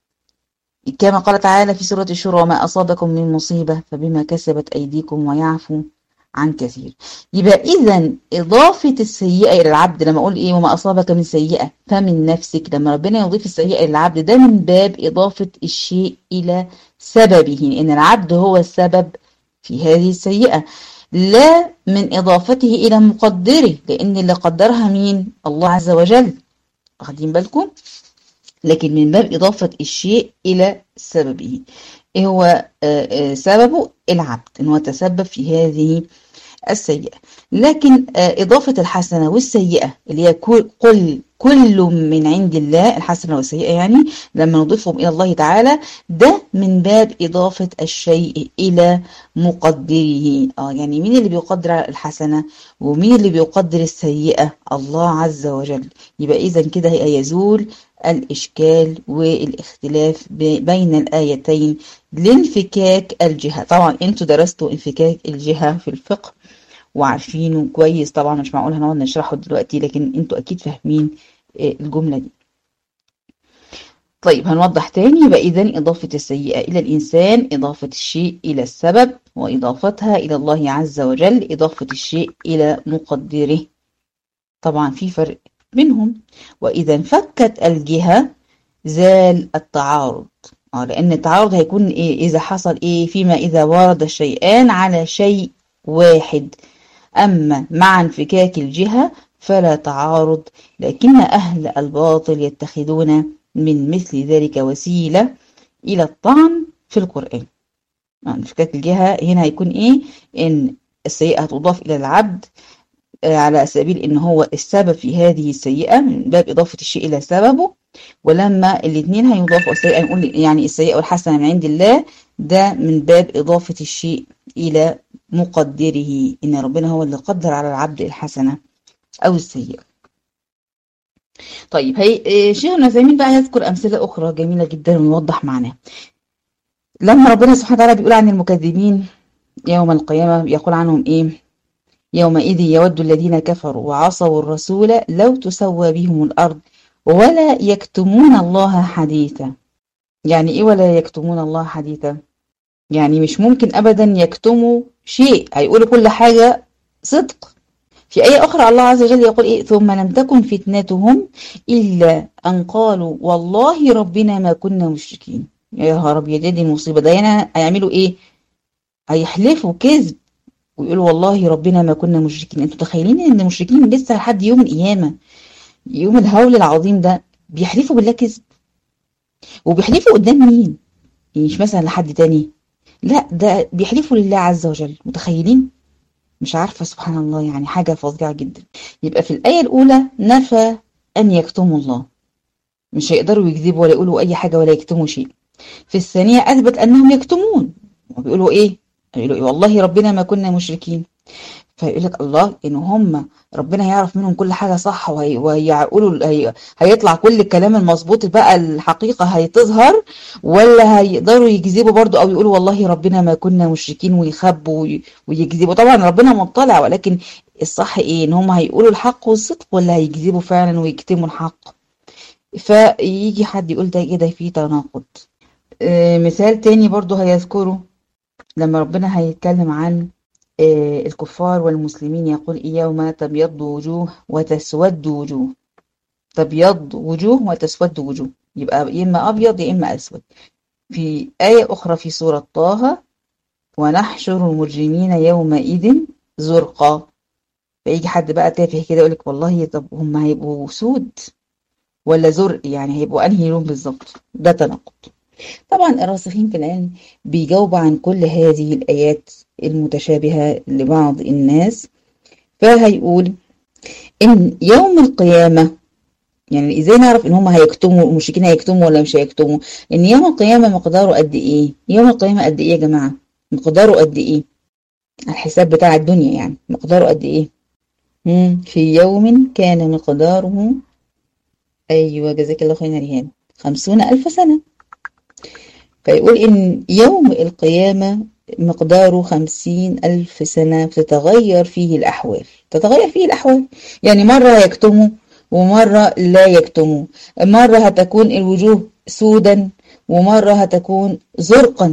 كما قال تعالى في سورة الشورى وما أصابكم من مصيبة فبما كسبت أيديكم ويعفو عن كثير. يبقى إذا إضافة السيئة إلى العبد، لما أقول إيه وما أصابك من سيئة فمن نفسك، لما ربنا يضيف السيئة إلى العبد ده من باب إضافة الشيء إلى سببه، لأن العبد هو السبب في هذه السيئة، لا من إضافته إلى مقدره، لأن اللي قدرها مين؟ الله عز وجل. واخدين بالكم؟ لكن من باب إضافة الشيء إلى سببه. إيه هو سببه؟ العبد، إنه تسبب في هذه السيئة. لكن إضافة الحسنة والسيئة اللي هي كل من عند الله، الحسنة والسيئة يعني لما نضيفهم إلى الله تعالى، ده من باب إضافة الشيء إلى مقدره. يعني مين اللي بيقدر الحسنة ومين اللي بيقدر السيئة؟ الله عز وجل. يبقى إذا كده يزول الإشكال والاختلاف بين الآيتين لانفكاك الجهة. طبعا انتوا درستوا انفكاك الجهة في الفقه وعارفينه كويس، طبعا مش معقول هنقعد نشرحه دلوقتي، لكن انتوا اكيد فاهمين الجملة دي. طيب هنوضح تاني. يبقى اذا اضافة السيئة الى الانسان اضافة الشيء الى السبب، واضافتها الى الله عز وجل اضافة الشيء الى مقدره. طبعا في فرق بينهم. واذا انفكت الجهة زال التعارض. لان التعارض هيكون ايه؟ اذا حصل ايه؟ فيما اذا ورد الشيئان على شيء واحد. أما مع انفكاك الجهة فلا تعارض، لكن أهل الباطل يتخذون من مثل ذلك وسيلة إلى الطعن في القرآن. انفكاك الجهة هنا هيكون إيه؟ إن السيئة تضاف إلى العبد على سبيل إن هو السبب في هذه السيئة من باب إضافة الشيء إلى سببه، ولما الاثنين هيضافوا السيئة نقول يعني السيئة والحسنة من عند الله، ده من باب إضافة الشيء إلى مقدره، إن ربنا هو اللي قدر على العبد الحسنة أو السيئة. طيب شيخ ابن عثيمين بقى يذكر أمثلة أخرى جميلة جدا ونوضح معناها. لما ربنا سبحانه وتعالى بيقول عن المكذبين يوم القيامة يقول عنهم إيه؟ يومئذ يود الذين كفروا وعصوا الرسول لو تسوى بهم الأرض ولا يكتمون الله حديثا. يعني إيه ولا يكتمون الله حديثا؟ يعني مش ممكن أبدا يكتموا شيء، هيقولوا كل حاجة صدق. في آية أخرى الله عز وجل يقول إيه؟ ثم لم تكن فتنتهم إلا أن قالوا والله ربنا ما كنا مشركين. يا رب يا دي المصيبة ده. هنا هيعملوا إيه؟ هيحلفوا كذب ويقولوا والله ربنا ما كنا مشركين. انتوا متخيلين ان المشركين لسه لحد يوم القيامة، يوم الهول العظيم ده، بيحلفوا بالله كذب؟ وبيحلفوا قدام مين؟ يعني مش مثلا لحد تاني، لا ده بيحلفوا لله عز وجل. متخيلين؟ مش عارفة، سبحان الله، يعني حاجة فظيعة جدا. يبقى في الآية الأولى نفى أن يكتموا الله، مش هيقدروا يكذبوا ولا يقولوا أي حاجة ولا يكتموا شيء. في الثانية أثبت أنهم يكتمون، وبيقولوا إيه؟ يقولوا إيه؟ والله ربنا ما كنا مشركين. فيقول لك الله، إن هم ربنا هيعرف منهم كل حاجة صح، وهيقولوا هيطلع كل الكلام المظبوط بقى، الحقيقة هتظهر، ولا هيقدروا يكذبوا برضو أو يقولوا والله ربنا ما كنا مشركين ويخبوا ويكذبوا؟ طبعا ربنا مطلع، ولكن الصح إيه؟ إن هم هيقولوا الحق والصدق، ولا هيكذبوا فعلا ويكتموا الحق؟ فيجي حد يقول ده كده فيه تناقض. مثال تاني برضو هيذكره لما ربنا هيتكلم عن الكفار والمسلمين، يقول يوم تبيض وجوه وتسود وجوه. تبيض وجوه وتسود وجوه، يبقى يا إما أبيض يا إما أسود. في آية أخرى في سورة طه، ونحشر المجرمين يومئذ زرقا. فيجي حد بقى تافه كده يقولك والله طب هم هيبقوا سود ولا زرق؟ يعني هيبقوا أنهي لون بالظبط؟ ده تناقض. طبعا الراسخين في العلم بيجاوبوا عن كل هذه الآيات المتشابهة لبعض الناس، فهيقول إن يوم القيامة، يعني إزاي نعرف إن هم هيكتموا، المشركين هيكتموا ولا مش هيكتموا؟ إن يوم القيامة مقداره قد إيه؟ يوم القيامة قد إيه يا جماعة؟ مقداره قد إيه؟ الحساب بتاع الدنيا يعني مقداره قد إيه؟ في يوم كان مقداره، أيوة جزاك الله خيرا ريهان، 50,000 سنة. فيقول إن يوم القيامة مقداره 50,000 سنة، تتغير فيه الأحوال. تتغير فيه الأحوال، يعني مرة يكتموا ومرة لا يكتموا، مرة هتكون الوجوه سودا ومرة هتكون زرقا.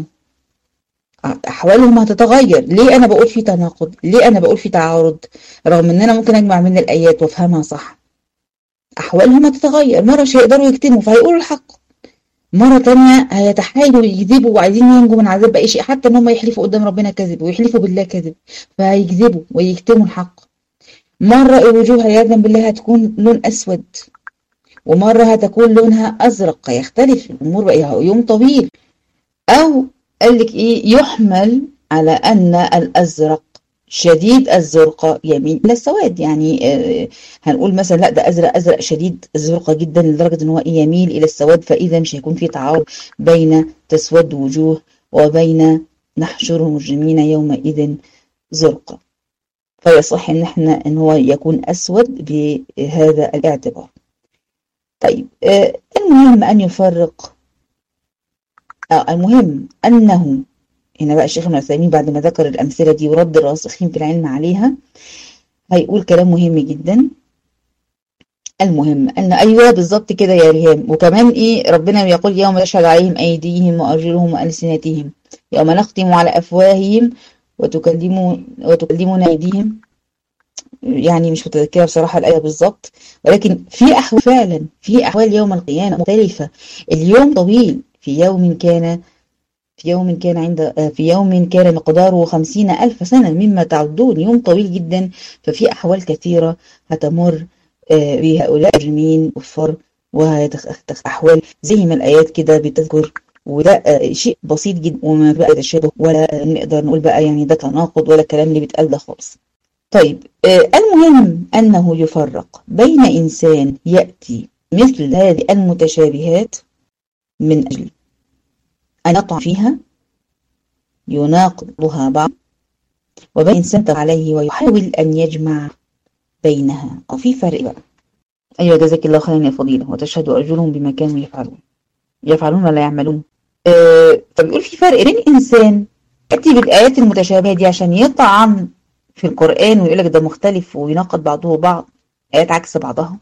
أحوالهم هتتغير. ليه أنا بقول في تناقض؟ ليه أنا بقول في تعارض؟ رغم إن أنا ممكن أجمع من الآيات وأفهمها صح. أحوالهم هتتغير، مرة مش هيقدروا يكتموا فهيقولوا الحق، مرة تانية هيتحايلوا يكذبوا وعايزين ينجوا من عذاب بأي شيء، حتى ان هم يحلفوا قدام ربنا كذب ويحلفوا بالله كذب، فهيكذبوا ويكتموا الحق. مرة الوجوه عياذا بالله هتكون لون أسود، ومرة هتكون لونها أزرق، هيختلف الأمور بقى يوم طويل. أو قال لك إيه؟ يحمل على أن الأزرق شديد الزرقاء يميل إلى السواد، يعني هنقول مثلا لا ده أزرق، أزرق شديد الزرقاء جدا لدرجة إن هو يميل إلى السواد. فإذا مش هيكون في تعارض بين تسود وجوه وبين نحشر المجرمين يومئذ زرقا. فيصح إن هو يكون أسود بهذا الاعتبار. طيب المهم أن يفرق، المهم أنه هنا بقى الشيخ ابن عثيمين بعد ما ذكر الأمثلة دي ورد الراسخين في العلم عليها، هيقول كلام مهم جدا. المهم أن أيوة بالظبط كده يا ريهام. وكمان إيه ربنا يقول يوم تشهد عليهم أيديهم وأرجلهم وألسنتهم، يوم نختم على أفواههم وتكلمنا أيديهم. يعني مش متذكرة بصراحة الآية بالظبط، ولكن في أحوال فعلا، في أحوال يوم القيامة مختلفة. اليوم طويل، في يوم كان مقداره 50,000 سنة مما تعدون، يوم طويل جدا. ففي أحوال كثيرة هتمر بهؤلاء المجرمين كفار، وأحوال زي ما الآيات كده بتذكر. وده شيء بسيط جدا وما بقى تشابه ولا نقدر نقول بقى يعني ده تناقض ولا الكلام اللي بيتقال ده خالص. طيب المهم أنه يفرق بين إنسان يأتي مثل هذه المتشابهات من أجل أن يطعن فيها يناقضها بعض، وبين إنسان عليه ويحاول أن يجمع بينها. وفي فرق بقى. أيوة جزاك الله خيرا يا فضيلة. وتشهد أرجلهم بما كانوا يفعلون ولا يعملون. فبيقول في فرق بين إنسان يأتي بالآيات المتشابهة دي عشان يطعن في القرآن ويقول لك ده مختلف ويناقض بعضه بعض، آيات عكس بعضها،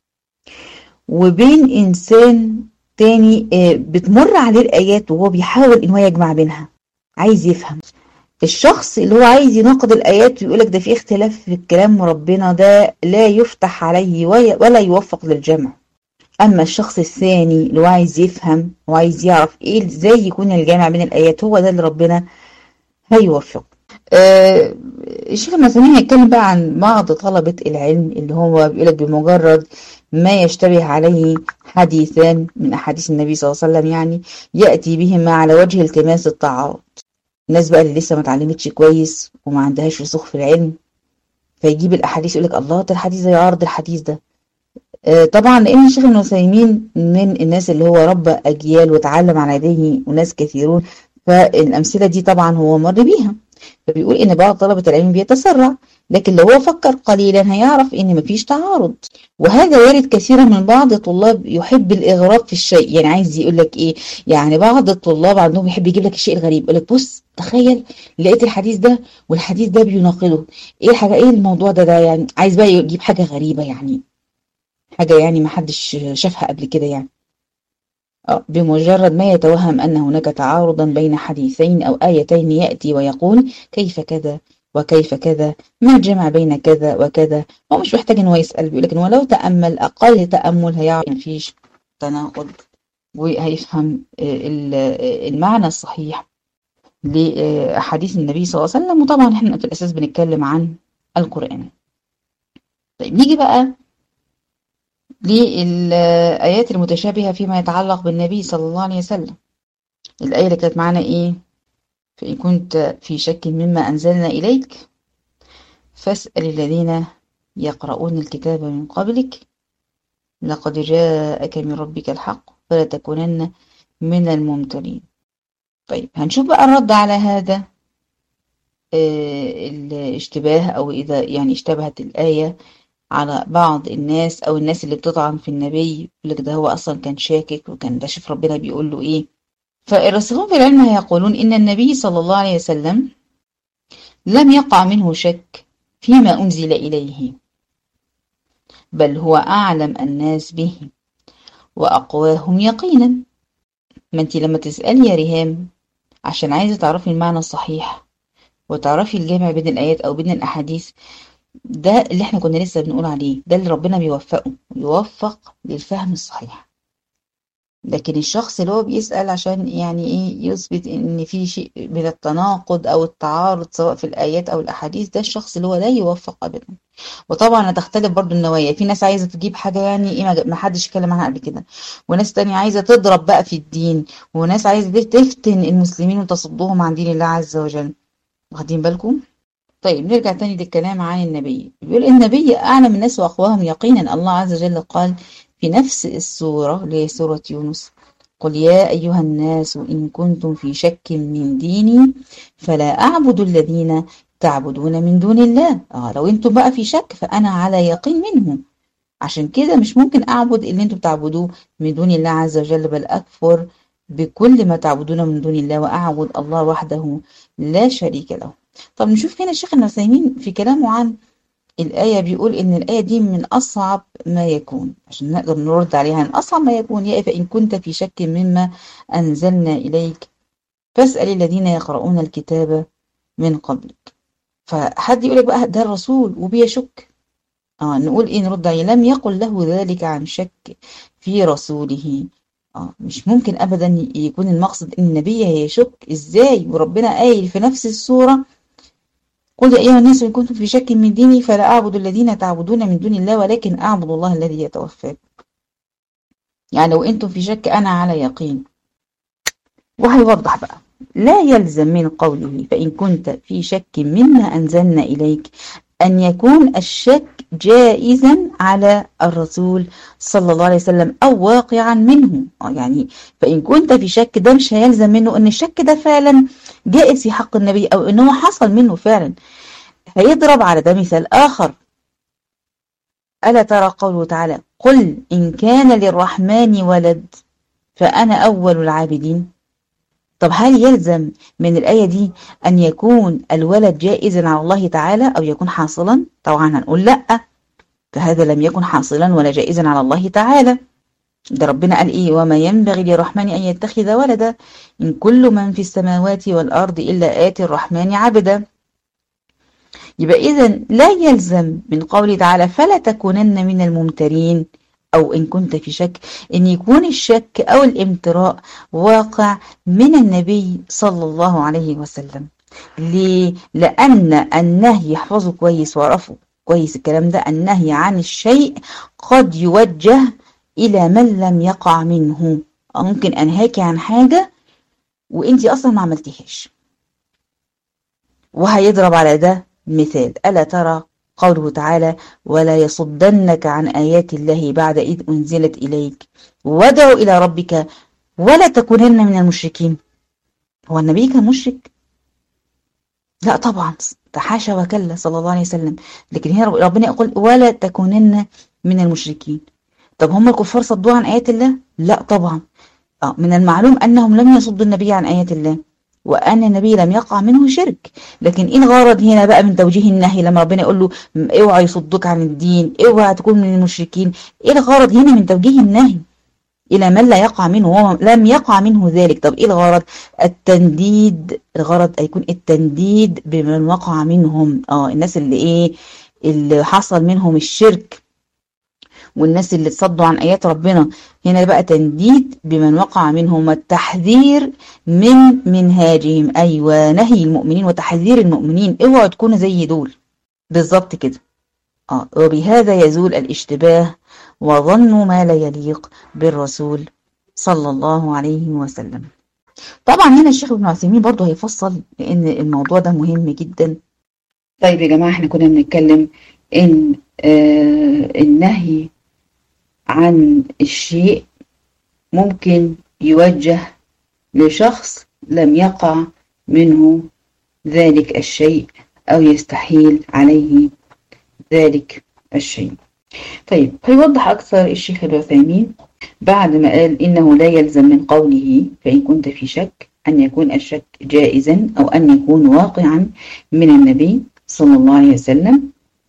وبين إنسان تاني بتمر عليه الآيات وهو بيحاول إن هو يجمع بينها، عايز يفهم. الشخص اللي هو عايز يناقض الآيات ويقول لك ده في اختلاف في الكلام ربنا، ده لا يفتح عليه ولا يوفق للجمع. أما الشخص الثاني اللي هو عايز يفهم وعايز يعرف إيه إزاي يكون الجامع بين الآيات، هو ده اللي ربنا هيوفق. آه، الشيخ المسلمين هيتكلم بقى عن بعض طلبة العلم اللي هو بيقولك بمجرد ما يشتبه عليه حديثان من أحاديث النبي صلى الله عليه وسلم يعني يأتي بهما على وجه التماس التعارض. الناس بقى اللي لسه ما اتعلمتش كويس وما عندهاش رسوخ في العلم، فيجيب الأحاديث يقولك الله ده الحديث ده يعارض الحديث ده. طبعا لأن الشيخ ابن عثيمين من الناس اللي هو ربى أجيال وتعلم على يديه وناس كثيرون، فالأمثلة دي طبعا هو مر بيها. فبيقول إن بعض طلبة العلم بيتسرع، لكن لو هو فكر قليلا هيعرف إن مفيش تعارض. وهذا وارد كثيرا من بعض الطلاب يحب الإغراق في الشيء. يعني عايز يقول لك إيه؟ يعني بعض الطلاب عندهم يحب يجيب لك الشيء الغريب، يقول لك بص تخيل لقيت الحديث ده والحديث ده بيناقضه، إيه الحاجة، إيه الموضوع ده يعني عايز بقى يجيب حاجة غريبة، يعني حاجة يعني ما حدش شافها قبل كده يعني. بمجرد ما يتوهم أن هناك تعارضا بين حديثين أو آيتين يأتي ويقول كيف كذا وكيف كذا، ما الجمع بين كذا وكذا. هو مش محتاج إن هو يسأل، بيقول لك إن هو لو تأمل أقل تأمل هيعرف إن مفيش تناقض، وهيفهم المعنى الصحيح لأحاديث النبي صلى الله عليه وسلم. وطبعا إحنا في الأساس بنتكلم عن القرآن. طيب نيجي بقى للآيات المتشابهة فيما يتعلق بالنبي صلى الله عليه وسلم. الآية اللي كانت معانا إيه؟ فإن كنت في شك مما أنزلنا إليك فاسأل الذين يقرؤون الكتاب من قبلك لقد جاءك من ربك الحق فلا تكونن من الممترين. طيب هنشوف بقى الرد على هذا الاشتباه، أو إذا يعني اشتبهت الآية على بعض الناس أو الناس اللي بتطعن في النبي، يقول لك ده هو أصلا كان شاكك وكان ده شوف ربنا بيقول له إيه. فالراسخون في العلم يقولون إن النبي صلى الله عليه وسلم لم يقع منه شك فيما أنزل إليه، بل هو أعلم الناس به وأقواهم يقينا. ما أنت لما تسألي يا ريهام عشان عايزة تعرفي المعنى الصحيح وتعرفي الجامع بين الآيات أو بين الأحاديث، ده اللي احنا كنا لسه بنقول عليه، ده اللي ربنا بيوفقه، يوفق للفهم الصحيح. لكن الشخص اللي هو بيسأل عشان يعني ايه يثبت ان في شيء من التناقض او التعارض سواء في الايات او الاحاديث، ده الشخص اللي هو لا يوفق ابدا. وطبعا هتختلف برضو النوايا، في ناس عايزة تجيب حاجة يعني ايه ما حدش اتكلم عنها قبل كده، وناس تانية عايزة تضرب بقى في الدين، وناس عايزة تفتن المسلمين وتصدهم عن دين الله عز وجل. واخدين بالكم؟ طيب نرجع تاني للكلام عن النبي. بيقول النبي أعلم الناس وأقواهم يقينا. الله عز وجل قال في نفس السورة اللي هي سورة يونس قل يا أيها الناس إن كنتم في شك من ديني فلا أعبد الذين تعبدون من دون الله. لو انتم بقى في شك فأنا على يقين منه، عشان كده مش ممكن أعبد اللي انتم بتعبدوه من دون الله عز وجل، بل أكفر بكل ما تعبدون من دون الله وأعبد الله وحده لا شريك له. طب نشوف هنا الشيخ ابن عثيمين في كلامه عن الآية، بيقول إن الآية دي من أصعب ما يكون، عشان نقدر نرد عليها، من أصعب ما يكون يا فإن كنت في شك مما أنزلنا إليك فاسأل الذين يقرؤون الكتاب من قبلك. فحد يقول لك بقى ده الرسول وبيشك، نقول إيه؟ نرد عليه لم يقل له ذلك عن شك في رسوله. مش ممكن أبدا يكون المقصد إن النبي هيشك إزاي، وربنا قايل في نفس السورة قل يا أيها الناس إن كنتم في شك من ديني فلا أعبد الذين تعبدون من دون الله ولكن أعبد الله الذي يتوفاكم. يعني لو أنتم في شك أنا على يقين. وهيوضح بقى لا يلزم من قوله فإن كنت في شك مما أنزلنا إليك أن يكون الشك جائزا على الرسول صلى الله عليه وسلم أو واقعا منه. يعني فإن كنت في شك ده مش هيلزم منه أن الشك ده فعلا جائز في حق النبي أو أنه حصل منه فعلا. هيضرب على ده مثال آخر، ألا ترى قوله تعالى قل إن كان للرحمن ولد فأنا أول العابدين. طب هل يلزم من الآية دي أن يكون الولد جائزا على الله تعالى أو يكون حاصلا؟ طبعا هنقول لأ، فهذا لم يكن حاصلا ولا جائزا على الله تعالى. ده ربنا قال إيه وما ينبغي للرحمن أن يتخذ ولدا إن كل من في السماوات والأرض إلا آتي الرحمن عبدا. يبقى إذن لا يلزم من قوله تعالى فلا تكونن من الممترين أو إن كنت في شك إن يكون الشك أو الامتراء واقع من النبي صلى الله عليه وسلم. ليه؟ لأن النهي، يحفظه كويس وعرفه كويس الكلام ده، النهي عن الشيء قد يوجه إلى من لم يقع منه. ممكن أنهاكي عن حاجة وإنتي أصلا ما عملتيهاش. وهيضرب على ده مثال: ألا ترى قوله تعالى: ولا يصدنك عن آيات الله بعد إذ أنزلت إليك وادع إلى ربك ولا تكونن من المشركين. هو النبي كان مشرك؟ لا طبعا، حاشا وكلا صلى الله عليه وسلم. لكن هنا ربنا يقول ولا تكونن من المشركين. طب هم الكفار صدوا عن آيات الله؟ لا طبعا. من المعلوم أنهم لم يصدوا النبي عن آيات الله، وأن النبي لم يقع منه شرك. لكن إيه الغرض هنا بقى من توجيه النهي لما ربنا يقول له اوعى يصدوك عن الدين، اوعى تكون من المشركين؟ إيه الغرض هنا من توجيه النهي إلى من لا يقع منه وهو لم يقع منه ذلك؟ طب إيه الغرض؟ التنديد. الغرض هيكون التنديد بمن وقع منهم، الناس اللي اللي حصل منهم الشرك والناس اللي تصدوا عن آيات ربنا. هنا بقى تنديد بمن وقع منهم والتحذير من منهاجهم. أيوة، نهي المؤمنين وتحذير المؤمنين، اوعوا تكونوا زي دول بالظبط كده. وبهذا يزول الاشتباه وظن ما لا يليق بالرسول صلى الله عليه وسلم. طبعا هنا الشيخ ابن عثيمين برضه هيفصل لأن الموضوع ده مهم جدا. طيب يا جماعة، احنا كنا بنتكلم ان النهي عن الشيء ممكن يوجه لشخص لم يقع منه ذلك الشيء أو يستحيل عليه ذلك الشيء. طيب، هيوضح أكثر الشيخ العثيمين بعد ما قال إنه لا يلزم من قوله فإن كنت في شك أن يكون الشك جائزا أو أن يكون واقعا من النبي صلى الله عليه وسلم،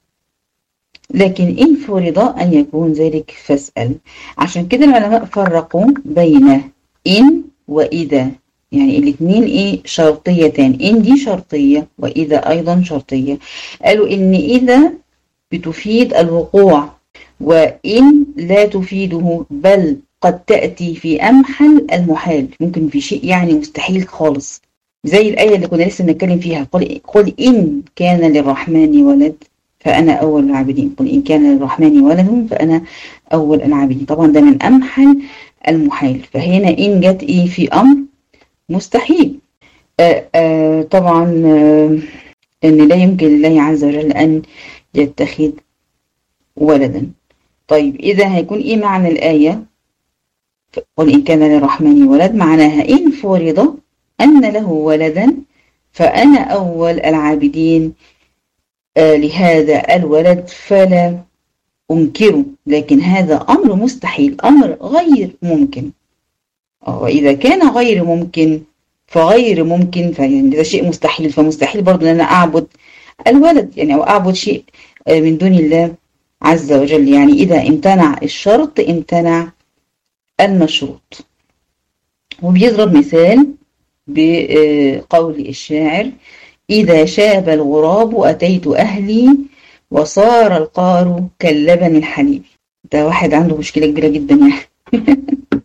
لكن إن فرض أن يكون ذلك فاسأل. عشان كده العلماء فرقوا بين إن وإذا، يعني الاثنين شرطيتان. إن دي شرطية وإذا أيضا شرطية. قالوا إن إذا بتفيد الوقوع، وإن لا تفيده، بل قد تأتي في أمحل المحال، ممكن في شيء يعني مستحيل خالص، زي الآية اللي كنا لسه بنتكلم فيها: قل إن كان للرحمن ولد فأنا أول العابدين. قل إن كان للرحمن ولد فأنا أول العابدين. طبعا ده من أمحل المحال. فهنا إن جت في أمر مستحيل. طبعا إن لا يمكن لله عز وجل أن يتخذ ولدا. طيب، إذا هيكون معنى الآية قل إن كان للرحمن ولد؟ معناها إن فرض أن له ولدا فأنا أول العابدين لهذا الولد فلا أنكره، لكن هذا أمر مستحيل، أمر غير ممكن. وإذا كان غير ممكن فغير ممكن، فيعني ده شيء مستحيل، فمستحيل برضو أن أنا أعبد الولد يعني، أو أعبد شيء من دون الله عز وجل. يعني إذا امتنع الشرط امتنع المشروط. وبيضرب مثال بقول الشاعر: إذا شاب الغراب أتيت أهلي وصار القار كاللبن الحليب. ده واحد عنده مشكلة كبيرة جدا يعني.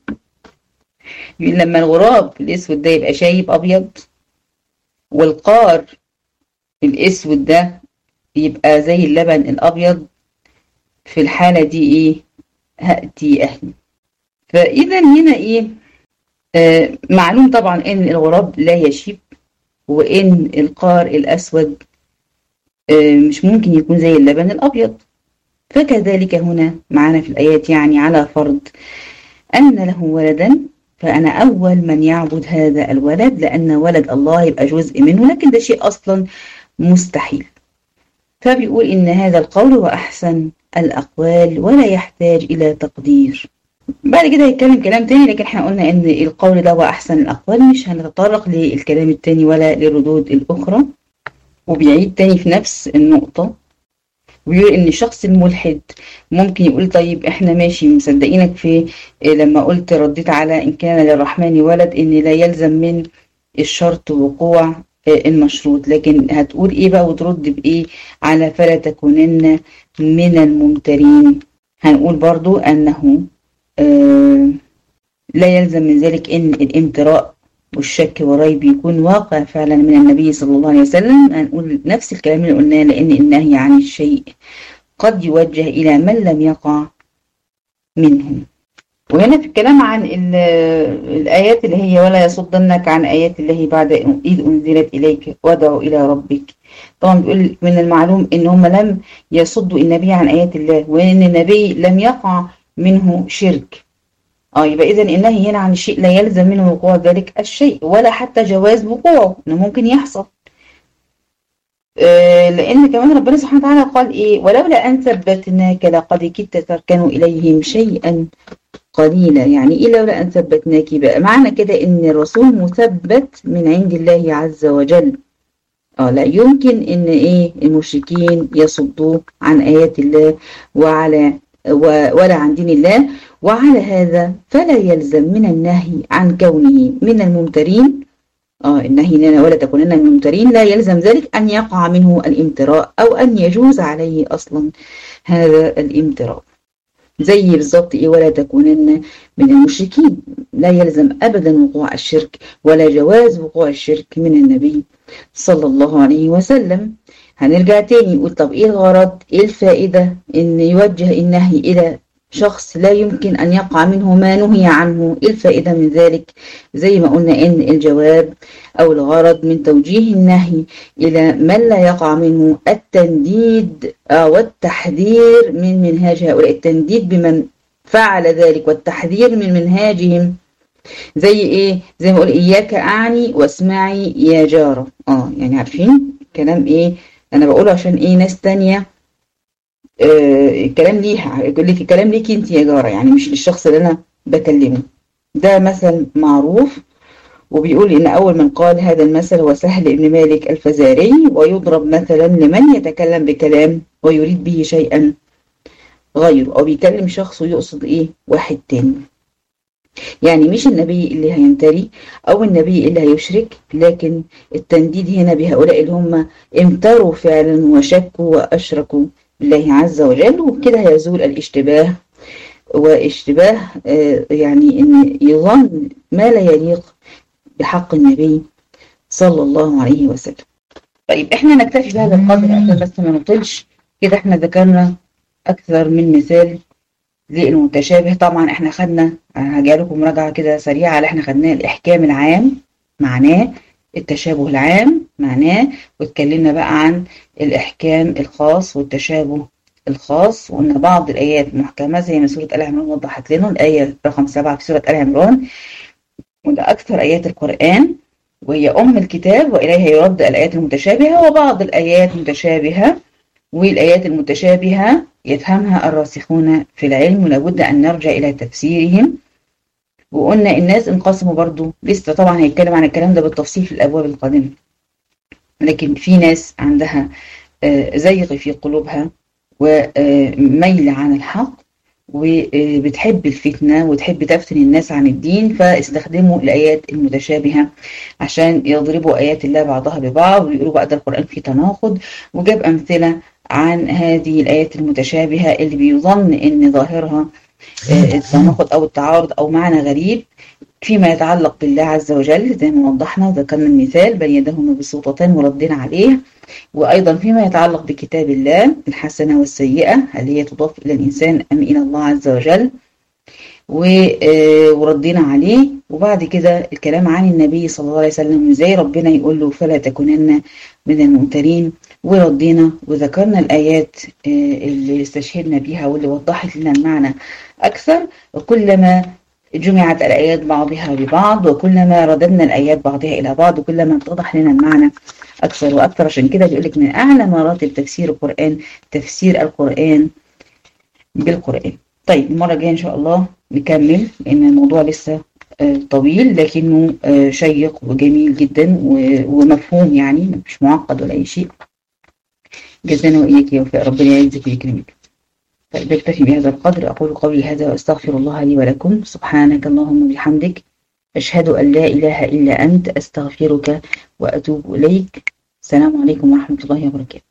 لما الغراب الأسود ده يبقى شايب أبيض، والقار الأسود ده يبقى زي اللبن الأبيض، في الحالة دي هأتي أهلي. فإذا هنا معلوم طبعا إن الغراب لا يشيب، وإن القار الأسود مش ممكن يكون زي اللبن الأبيض. فكذلك هنا معنا في الآيات، يعني على فرض أن له ولدا فأنا أول من يعبد هذا الولد، لأن ولد الله يبقى جزء منه، لكن ده شيء أصلا مستحيل. فبيقول إن هذا القول هو أحسن الأقوال ولا يحتاج إلى تقدير. بعد كده هيتكلم كلام تاني، لكن احنا قلنا إن القول ده هو أحسن الأقوال، مش هنتطرق للكلام التاني ولا للردود الأخرى. وبيعيد تاني في نفس النقطة، ويقول إن الشخص الملحد ممكن يقول طيب احنا ماشي مصدقينك في لما قلت رديت على إن كان للرحمن ولد إن لا يلزم من الشرط وقوع المشروط، لكن هتقول بقى وترد بإيه على فلا تكونن من الممترين؟ هنقول برضو أنه لا يلزم من ذلك إن الامتراء والشك والريب يكون واقع فعلا من النبي صلى الله عليه وسلم، هنقول نفس الكلام اللي قلناه، لأن النهي عن الشيء قد يوجه إلى من لم يقع منه. وهنا في الكلام عن الآيات اللي هي ولا يصدنك عن آيات الله بعد إذ أنزلت إليك وادع إلى ربك. طبعا بيقول من المعلوم إن هم لم يصدوا النبي عن آيات الله، وإن النبي لم يقع منه شرك. يبقى إذن النهي هنا عن الشيء لا يلزم منه وقوع ذلك الشيء ولا حتى جواز وقوعه، إنه ممكن يحصل. لأن كمان ربنا سبحانه وتعالى قال إيه: ولولا أن ثبتناك لقد كدت تركن إليهم شيئا قليلا. يعني إيه لولا أن ثبتناك؟ بقى معنى كده إن الرسول مثبت من عند الله عز وجل. لا يمكن إن المشركين يصدوه عن آيات الله ولا عن دين الله. وعلى هذا فلا يلزم من النهي عن كونه من الممترين، النهي لنا ولا تكونن من الممترين، لا يلزم ذلك أن يقع منه الامتراء أو أن يجوز عليه أصلا هذا الامتراء. زي بالضبط ولا تكونن من المشركين، لا يلزم أبدا وقوع الشرك ولا جواز وقوع الشرك من النبي صلى الله عليه وسلم. هنرجع تاني نقول طب إيه الغرض، إيه الفائدة إن يوجه النهي إلى شخص لا يمكن أن يقع منه ما نهي عنه؟ إيه الفائدة من ذلك؟ زي ما قلنا إن الجواب أو الغرض من توجيه النهي إلى من لا يقع منه التنديد والتحذير من منهاج هؤلاء، التنديد بمن فعل ذلك والتحذير من منهاجهم. زي زي ما أقول إياك أعني واسمعي يا جارة. يعني عارفين كلام أنا بقوله عشان ناس تانية الكلام ليها، يقول لك الكلام ليكي انت يا جارة، يعني مش للشخص اللي انا بكلمه. ده مثل معروف، وبيقول ان اول من قال هذا المثل هو سهل بن مالك الفزاري، ويضرب مثلا لمن يتكلم بكلام ويريد به شيئا غيره، او بيكلم شخص ويقصد واحد تاني. يعني مش النبي اللي هيمتري او النبي اللي هيشرك، لكن التنديد هنا بهؤلاء اللي هم امتروا فعلا وشكوا واشركوا بالله عز وجل، وبكده هيزول الاشتباه. واشتباه يعني ان يظن ما لا يليق بحق النبي صلى الله عليه وسلم. طيب احنا نكتفي بهذا القدر عشان بس ما نطلش كده. احنا ذكرنا اكثر من مثال للمتشابه. طبعا احنا خدنا، هجي لكم مراجعه كده سريعه على احنا خدناه الاحكام العام معناه، التشابه العام معناه، واتكلمنا بقى عن الإحكام الخاص والتشابه الخاص. وقلنا بعض الآيات محكمة زي ما سورة آل عمران وضحت لنا، الآية رقم 7 في سورة آل عمران، وده أكثر آيات القرآن وهي أم الكتاب، وإليها يرد الآيات المتشابهة، وبعض الآيات متشابهة، والآيات المتشابهة يفهمها الراسخون في العلم ولابد أن نرجع إلى تفسيرهم. وقلنا الناس انقسموا برضو، لسه طبعا هيتكلم عن الكلام ده بالتفصيل في الأبواب القادمة، لكن في ناس عندها زيغ في قلوبها وميل عن الحق وبتحب الفتنة وتحب تفتن الناس عن الدين، فاستخدموا الآيات المتشابهة عشان يضربوا آيات الله بعضها ببعض ويقولوا بقى ده القرآن فيه تناقض. وجاب أمثلة عن هذه الآيات المتشابهة اللي بيظن إن ظاهرها التناقض أو التعارض أو معنى غريب فيما يتعلق بالله عز وجل، زي ما وضحنا ذكرنا المثال بل يدهما بسلطتان وردنا عليه. وأيضا فيما يتعلق بكتاب الله الحسنة والسيئة، هل هي تضاف إلى الإنسان أم إلى الله عز وجل، وردنا عليه. وبعد كده الكلام عن النبي صلى الله عليه وسلم، زي ربنا يقول له فلا تكونن من الممترين، وردينا وذكرنا الآيات اللي استشهدنا بها واللي وضحت لنا المعنى أكثر. وكلما جمعت الآيات بعضها ببعض وكلما رددنا الآيات بعضها إلى بعض وكلما اتضح لنا المعنى أكثر وأكثر. عشان كده بيقول لك من أعلى مراتب تفسير القرآن تفسير القرآن بالقرآن. طيب المرة الجاية إن شاء الله نكمل، لأن الموضوع لسه طويل لكنه شيق وجميل جدا ومفهوم، يعني مش معقد ولا أي شيء. جزانا وإياك يا وفاء، ربنا يعزك ويكرمك. طيب بكتفي بهذا القدر، أقول قولي هذا وأستغفر الله لي ولكم. سبحانك اللهم وبحمدك، أشهد أن لا إله إلا أنت، أستغفرك وأتوب إليك. السلام عليكم ورحمة الله وبركاته.